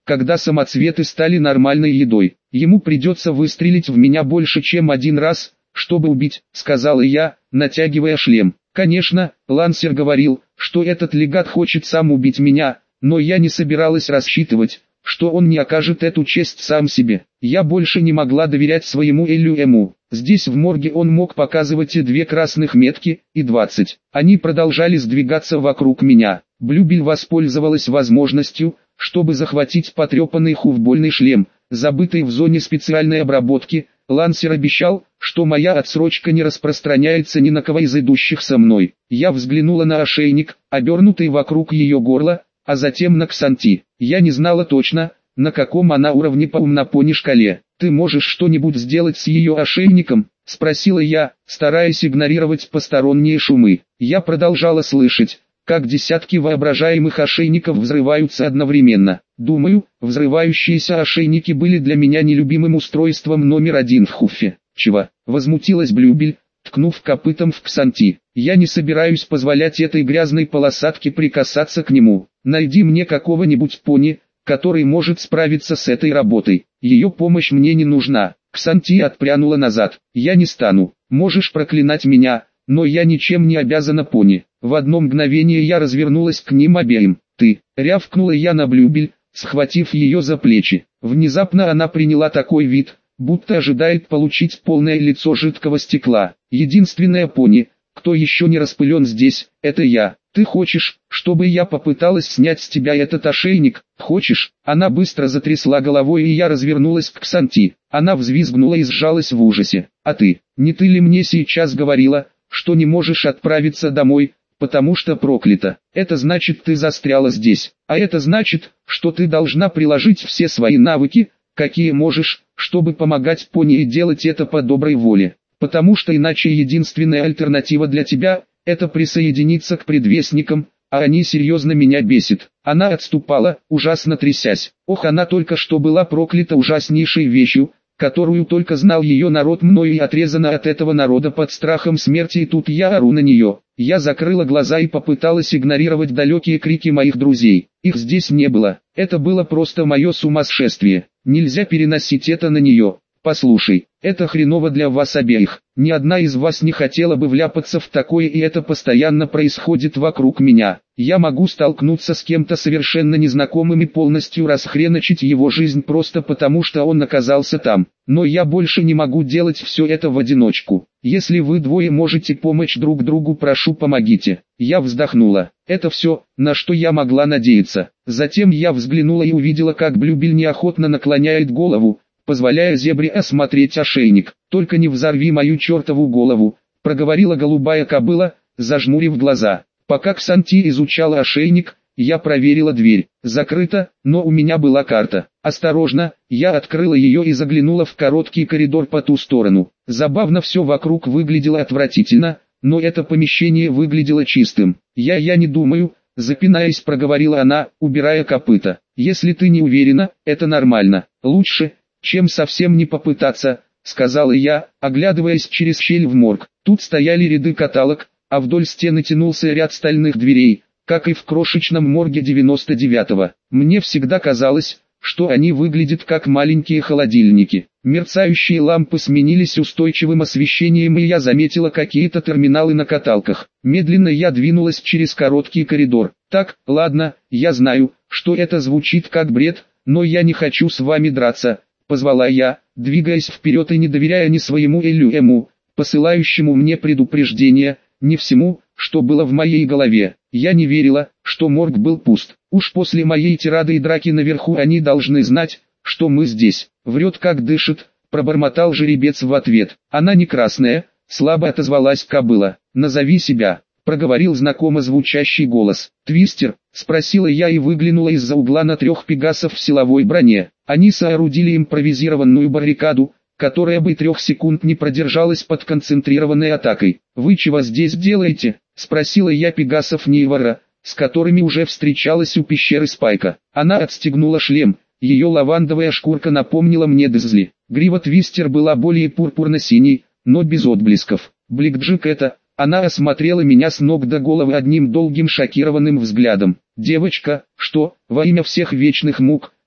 когда самоцветы стали нормальной едой. Ему придется выстрелить в меня больше, чем один раз, чтобы убить, сказала я, натягивая шлем. Конечно, Лансер говорил, что этот легат хочет сам убить меня, но я не собиралась рассчитывать, что он не окажет эту честь сам себе. Я больше не могла доверять своему Элюэму. Здесь в морге он мог показывать и две красных метки, и двадцать. Они продолжали сдвигаться вокруг меня. Блюбель воспользовалась возможностью, чтобы захватить потрепанный хувбольный шлем, забытый в зоне специальной обработки. Лансер обещал, что моя отсрочка не распространяется ни на кого из идущих со мной. Я взглянула на ошейник, обернутый вокруг ее горла, а затем на Ксанти. Я не знала точно, на каком она уровне по умнопони шкале. «Ты можешь что-нибудь сделать с ее ошейником?» — спросила я, стараясь игнорировать посторонние шумы. Я продолжала слышать, как десятки воображаемых ошейников взрываются одновременно. Думаю, взрывающиеся ошейники были для меня нелюбимым устройством номер один в Хуффе. «Чего?» — возмутилась Блюбель, ткнув копытом в Ксанти. «Я не собираюсь позволять этой грязной полосатке прикасаться к нему. Найди мне какого-нибудь пони, который может справиться с этой работой. Ее помощь мне не нужна». Ксанти отпрянула назад. «Я не стану. Можешь проклинать меня, но я ничем не обязана пони». В одно мгновение я развернулась к ним обеим. «Ты!» — рявкнула я на Блюбель, схватив ее за плечи. Внезапно она приняла такой вид, будто ожидает получить полное лицо жидкого стекла. «Единственная пони, кто еще не распылен здесь, это я. Ты хочешь, чтобы я попыталась снять с тебя этот ошейник? Хочешь?» Она быстро затрясла головой, и я развернулась к Ксанти. Она взвизгнула и сжалась в ужасе. «А ты, не ты ли мне сейчас говорила, что не можешь отправиться домой, потому что проклята? Это значит, ты застряла здесь. А это значит, что ты должна приложить все свои навыки, какие можешь, чтобы помогать пони и делать это по доброй воле. Потому что иначе единственная альтернатива для тебя – это присоединиться к предвестникам, а они серьезно меня бесят». Она отступала, ужасно трясясь. Ох, она только что была проклята ужаснейшей вещью, которую только знал ее народ, мною и отрезана от этого народа под страхом смерти, и тут я ору на нее. Я закрыла глаза и попыталась игнорировать далекие крики моих друзей. Их здесь не было. Это было просто мое сумасшествие. Нельзя переносить это на нее. «Послушай, это хреново для вас обеих. Ни одна из вас не хотела бы вляпаться в такое, и это постоянно происходит вокруг меня. Я могу столкнуться с кем-то совершенно незнакомым и полностью расхреначить его жизнь просто потому, что он оказался там. Но я больше не могу делать все это в одиночку. Если вы двое можете помочь друг другу, прошу, помогите». Я вздохнула. Это все, на что я могла надеяться. Затем я взглянула и увидела, как Блюбель неохотно наклоняет голову, позволяя зебре осмотреть ошейник. «Только не взорви мою чертову голову», — проговорила голубая кобыла, зажмурив глаза. Пока Ксанти изучала ошейник, я проверила дверь. Закрыта, но у меня была карта. Осторожно, я открыла ее и заглянула в короткий коридор по ту сторону. Забавно, все вокруг выглядело отвратительно, но это помещение выглядело чистым. «Я я не думаю», — запинаясь, проговорила она, убирая копыта. «Если ты не уверена, это нормально. Лучше, чем совсем не попытаться», — сказала я, оглядываясь через щель в морг. Тут стояли ряды каталог, а вдоль стены тянулся ряд стальных дверей, как и в крошечном морге девяносто девятого. Мне всегда казалось, что они выглядят как маленькие холодильники. Мерцающие лампы сменились устойчивым освещением, и я заметила какие-то терминалы на каталках. Медленно я двинулась через короткий коридор. «Так, ладно, я знаю, что это звучит как бред, но я не хочу с вами драться», — позвала я, двигаясь вперед и не доверяя ни своему Элюэму, посылающему мне предупреждение, ни всему, что было в моей голове. Я не верила, что морг был пуст. Уж после моей тирады и драки наверху они должны знать, что мы здесь. «Врет как дышит», — пробормотал жеребец в ответ. «Она не красная», — слабо отозвалась кобыла. «Назови себя», — проговорил знакомо звучащий голос. «Твистер?» — спросила я и выглянула из-за угла на трех пегасов в силовой броне. Они соорудили импровизированную баррикаду, которая бы трех секунд не продержалась под концентрированной атакой. «Вы чего здесь делаете?» — спросила я пегасов Нейвара, с которыми уже встречалась у пещеры Спайка. Она отстегнула шлем, ее лавандовая шкурка напомнила мне Дезли. Грива Твистер была более пурпурно-синей, но без отблесков. «Бликджик это...» Она осмотрела меня с ног до головы одним долгим шокированным взглядом. «Девочка, что, во имя всех вечных мук,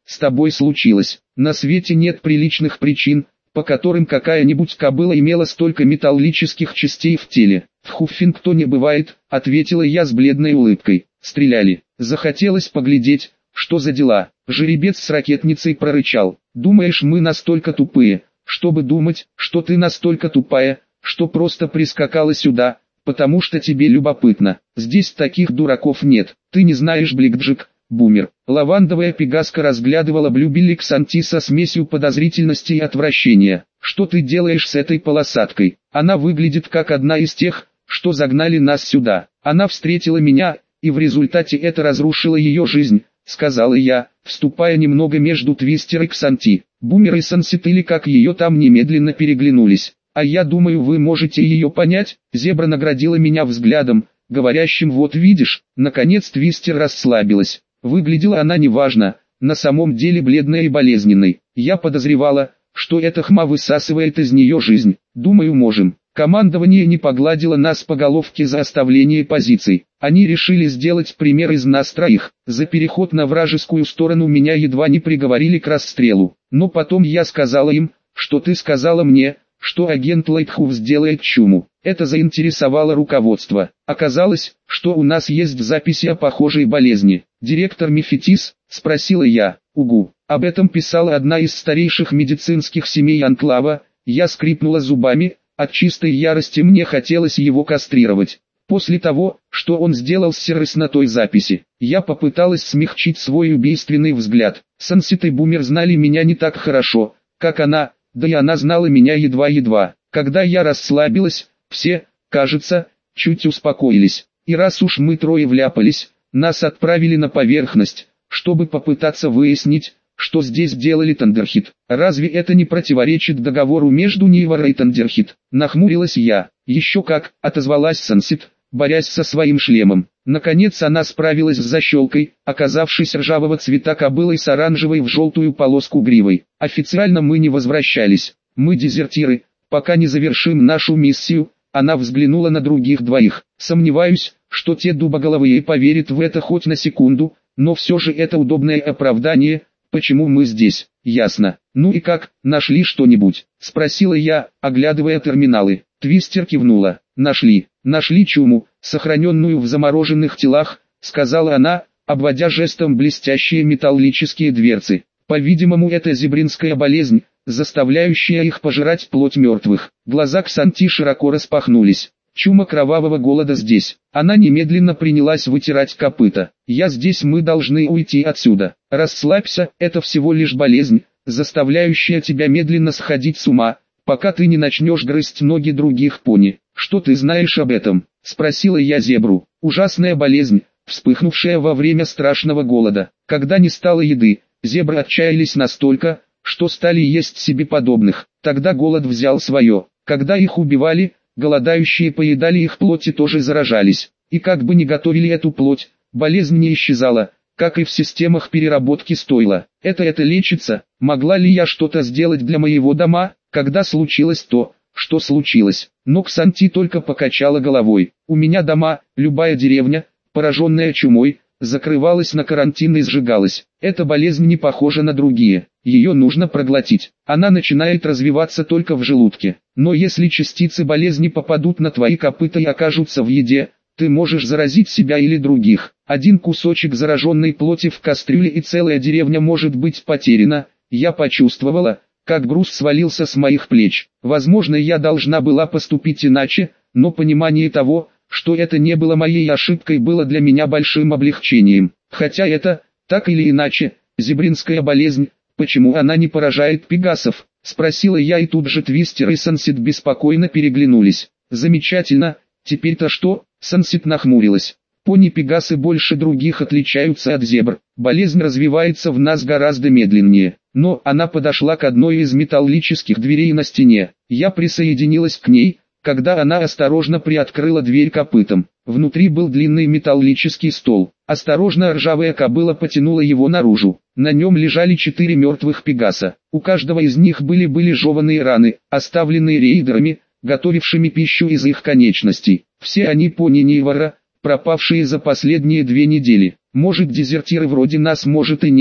с тобой случилось? На свете нет приличных причин, по которым какая-нибудь кобыла имела столько металлических частей в теле. В Хуффингтоне бывает, ответила я с бледной улыбкой. Стреляли. Захотелось поглядеть, что за дела. Жеребец с ракетницей прорычал. Думаешь, мы настолько тупые, чтобы думать, что ты настолько тупая, что просто прискакала сюда, потому что тебе любопытно. Здесь таких дураков нет. Ты не знаешь Бликджек, бумер. Лавандовая пегаска разглядывала Блюбилли Ксанти со смесью подозрительности и отвращения. Что ты делаешь с этой полосаткой? Она выглядит как одна из тех, что загнали нас сюда. Она встретила меня, и в результате это разрушило ее жизнь, сказала я, вступая немного между Твистер и Ксанти. Бумер и Сансит, или как ее там, немедленно переглянулись. А я думаю, вы можете ее понять. Зебра наградила меня взглядом, говорящим: вот видишь. Наконец Твистер расслабилась. Выглядела она неважно, на самом деле бледной и болезненной. Я подозревала, что эта хма высасывает из нее жизнь. Думаю, можем. Командование не погладило нас по головке за оставление позиций. Они решили сделать пример из нас троих. За переход на вражескую сторону меня едва не приговорили к расстрелу. Но потом я сказала им, что ты сказала мне, что агент Лайтхуф сделает чуму. Это заинтересовало руководство. Оказалось, что у нас есть записи о похожей болезни. Директор Мефитис, спросила я. Угу. Об этом писала одна из старейших медицинских семей Анклава. Я скрипнула зубами. От чистой ярости мне хотелось его кастрировать. После того, что он сделал с Серрис на той записи, я попыталась смягчить свой убийственный взгляд. Сансит и Бумер знали меня не так хорошо, как она, да и она знала меня едва-едва. Когда я расслабилась, все, кажется, чуть успокоились. И раз уж мы трое вляпались, нас отправили на поверхность, чтобы попытаться выяснить, что здесь делали Тандерхит. Разве это не противоречит договору между Ниварой и Тандерхит? Нахмурилась я. Еще как, отозвалась Сансит, борясь со своим шлемом. Наконец она справилась с защелкой, оказавшись ржавого цвета кобылой с оранжевой в желтую полоску гривой. Официально мы не возвращались. Мы дезертиры, пока не завершим нашу миссию. Она взглянула на других двоих. Сомневаюсь, что те дубоголовые поверят в это хоть на секунду, но все же это удобное оправдание. Почему мы здесь? Ясно. Ну и как, нашли что-нибудь? Спросила я, оглядывая терминалы. Твистер кивнула. Нашли. Нашли чуму, сохраненную в замороженных телах, сказала она, обводя жестом блестящие металлические дверцы. По-видимому, это зебринская болезнь, заставляющая их пожирать плоть мертвых. Глаза Ксанти широко распахнулись. Чума кровавого голода здесь. Она немедленно принялась вытирать копыта. Я здесь, мы должны уйти отсюда. Расслабься, это всего лишь болезнь, заставляющая тебя медленно сходить с ума, пока ты не начнешь грызть ноги других пони. Что ты знаешь об этом? Спросила я зебру. Ужасная болезнь, вспыхнувшая во время страшного голода. Когда не стало еды, зебры отчаялись настолько, что стали есть себе подобных. Тогда голод взял свое. Когда их убивали, голодающие поедали их плоть и тоже заражались. И как бы ни готовили эту плоть, болезнь не исчезала, как и в системах переработки стойла. Это это лечится. Могла ли я что-то сделать для моего дома, когда случилось то, что случилось? Но Ксанти только покачала головой. У меня дома, любая деревня, пораженная чумой, закрывалась на карантин и сжигалась. Эта болезнь не похожа на другие. Ее нужно проглотить. Она начинает развиваться только в желудке. Но если частицы болезни попадут на твои копыта и окажутся в еде, ты можешь заразить себя или других. Один кусочек зараженной плоти в кастрюле и целая деревня может быть потеряна. Я почувствовала, как груз свалился с моих плеч. Возможно, я должна была поступить иначе, но понимание того, что это не было моей ошибкой, было для меня большим облегчением. Хотя это, так или иначе, зебринская болезнь. Почему она не поражает пегасов? Спросила я, и тут же Твистер и Сансит беспокойно переглянулись. Замечательно, теперь-то что? Сансит нахмурилась. Пони-пегасы больше других отличаются от зебр. Болезнь развивается в нас гораздо медленнее. Но она подошла к одной из металлических дверей на стене. Я присоединилась к ней, когда она осторожно приоткрыла дверь копытом. Внутри был длинный металлический стол. Осторожно ржавая кобыла потянула его наружу. На нем лежали четыре мертвых пегаса. У каждого из них были-были жеванные раны, оставленные рейдерами, готовившими пищу из их конечностей. Все они пони Нивара, пропавшие за последние две недели. Может, дезертиры вроде нас, может и нет,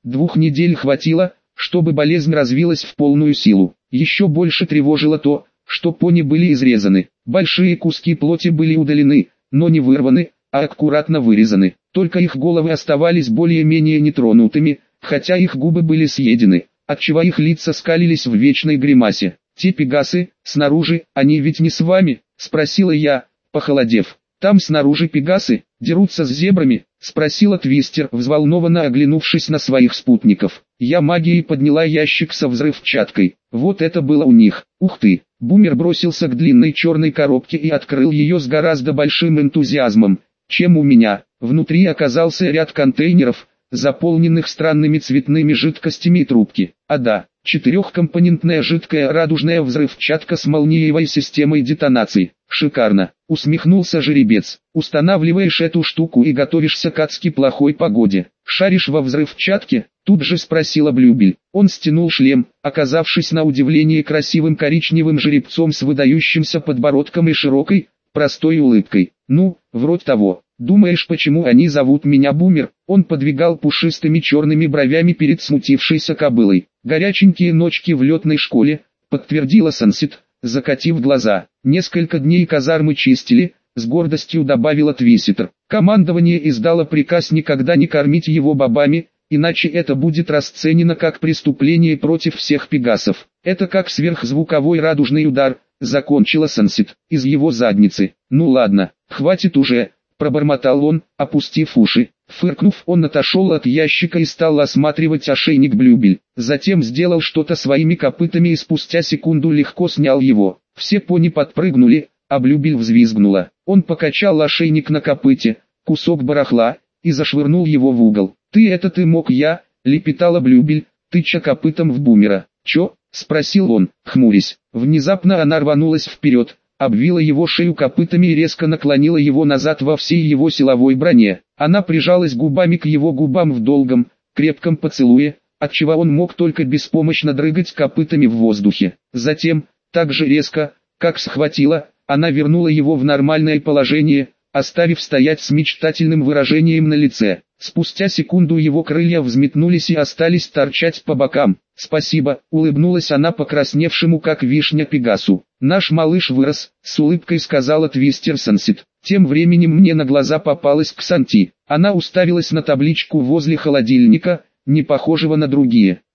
Двух недель хватило, чтобы болезнь развилась в полную силу. Еще больше тревожило то, что пони были изрезаны. Большие куски плоти были удалены, но не вырваны, а аккуратно вырезаны. Только их головы оставались более-менее нетронутыми, хотя их губы были съедены, отчего их лица скалились в вечной гримасе. «Те пегасы, снаружи, они ведь не с вами?» — спросила я, похолодев. «Там снаружи пегасы, дерутся с зебрами?» — спросила Твистер, взволнованно оглянувшись на своих спутников. Я магией подняла ящик со взрывчаткой. Вот это было у них. Ух ты! Бумер бросился к длинной черной коробке и открыл ее с гораздо большим энтузиазмом, чем у меня. Внутри оказался ряд контейнеров, заполненных странными цветными жидкостями и трубки. А да, четырехкомпонентная жидкая радужная взрывчатка с молниевой системой детонации. Шикарно, усмехнулся жеребец. Устанавливаешь эту штуку и готовишься к адски плохой погоде. Шаришь во взрывчатке? Тут же спросила Блюбель. Он стянул шлем, оказавшись на удивление красивым коричневым жеребцом с выдающимся подбородком и широкой, простой улыбкой. Ну, вроде того. Думаешь, почему они зовут меня Бумер? Он подвигал пушистыми черными бровями перед смутившейся кобылой. Горяченькие ночки в летной школе, подтвердила Сансит, закатив глаза. Несколько дней казармы чистили, с гордостью добавила Твиситер. Командование издало приказ никогда не кормить его бобами, иначе это будет расценено как преступление против всех пегасов. Это как сверхзвуковой радужный удар, закончила Сансит, из его задницы. Ну ладно, хватит уже, пробормотал он, опустив уши. Фыркнув, он отошел от ящика и стал осматривать ошейник Блюбель. Затем сделал что-то своими копытами и спустя секунду легко снял его. Все пони подпрыгнули, а Блюбель взвизгнула. Он покачал ошейник на копыте, кусок барахла, и зашвырнул его в угол. «Ты это ты мог я?» — лепетала Блюбель, тыча копытом в Бумера. «Чё?» — спросил он, хмурясь. Внезапно она рванулась вперед, обвила его шею копытами и резко наклонила его назад во всей его силовой броне. Она прижалась губами к его губам в долгом, крепком поцелуе, отчего он мог только беспомощно дрыгать копытами в воздухе. Затем, так же резко, как схватила, она вернула его в нормальное положение, оставив стоять с мечтательным выражением на лице. Спустя секунду его крылья взметнулись и остались торчать по бокам. «Спасибо», — улыбнулась она покрасневшему как вишня Пегасу. «Наш малыш вырос», — с улыбкой сказала Твистер Сансит. Тем временем мне на глаза попалась Ксанти. Она уставилась на табличку возле холодильника, не похожего на другие.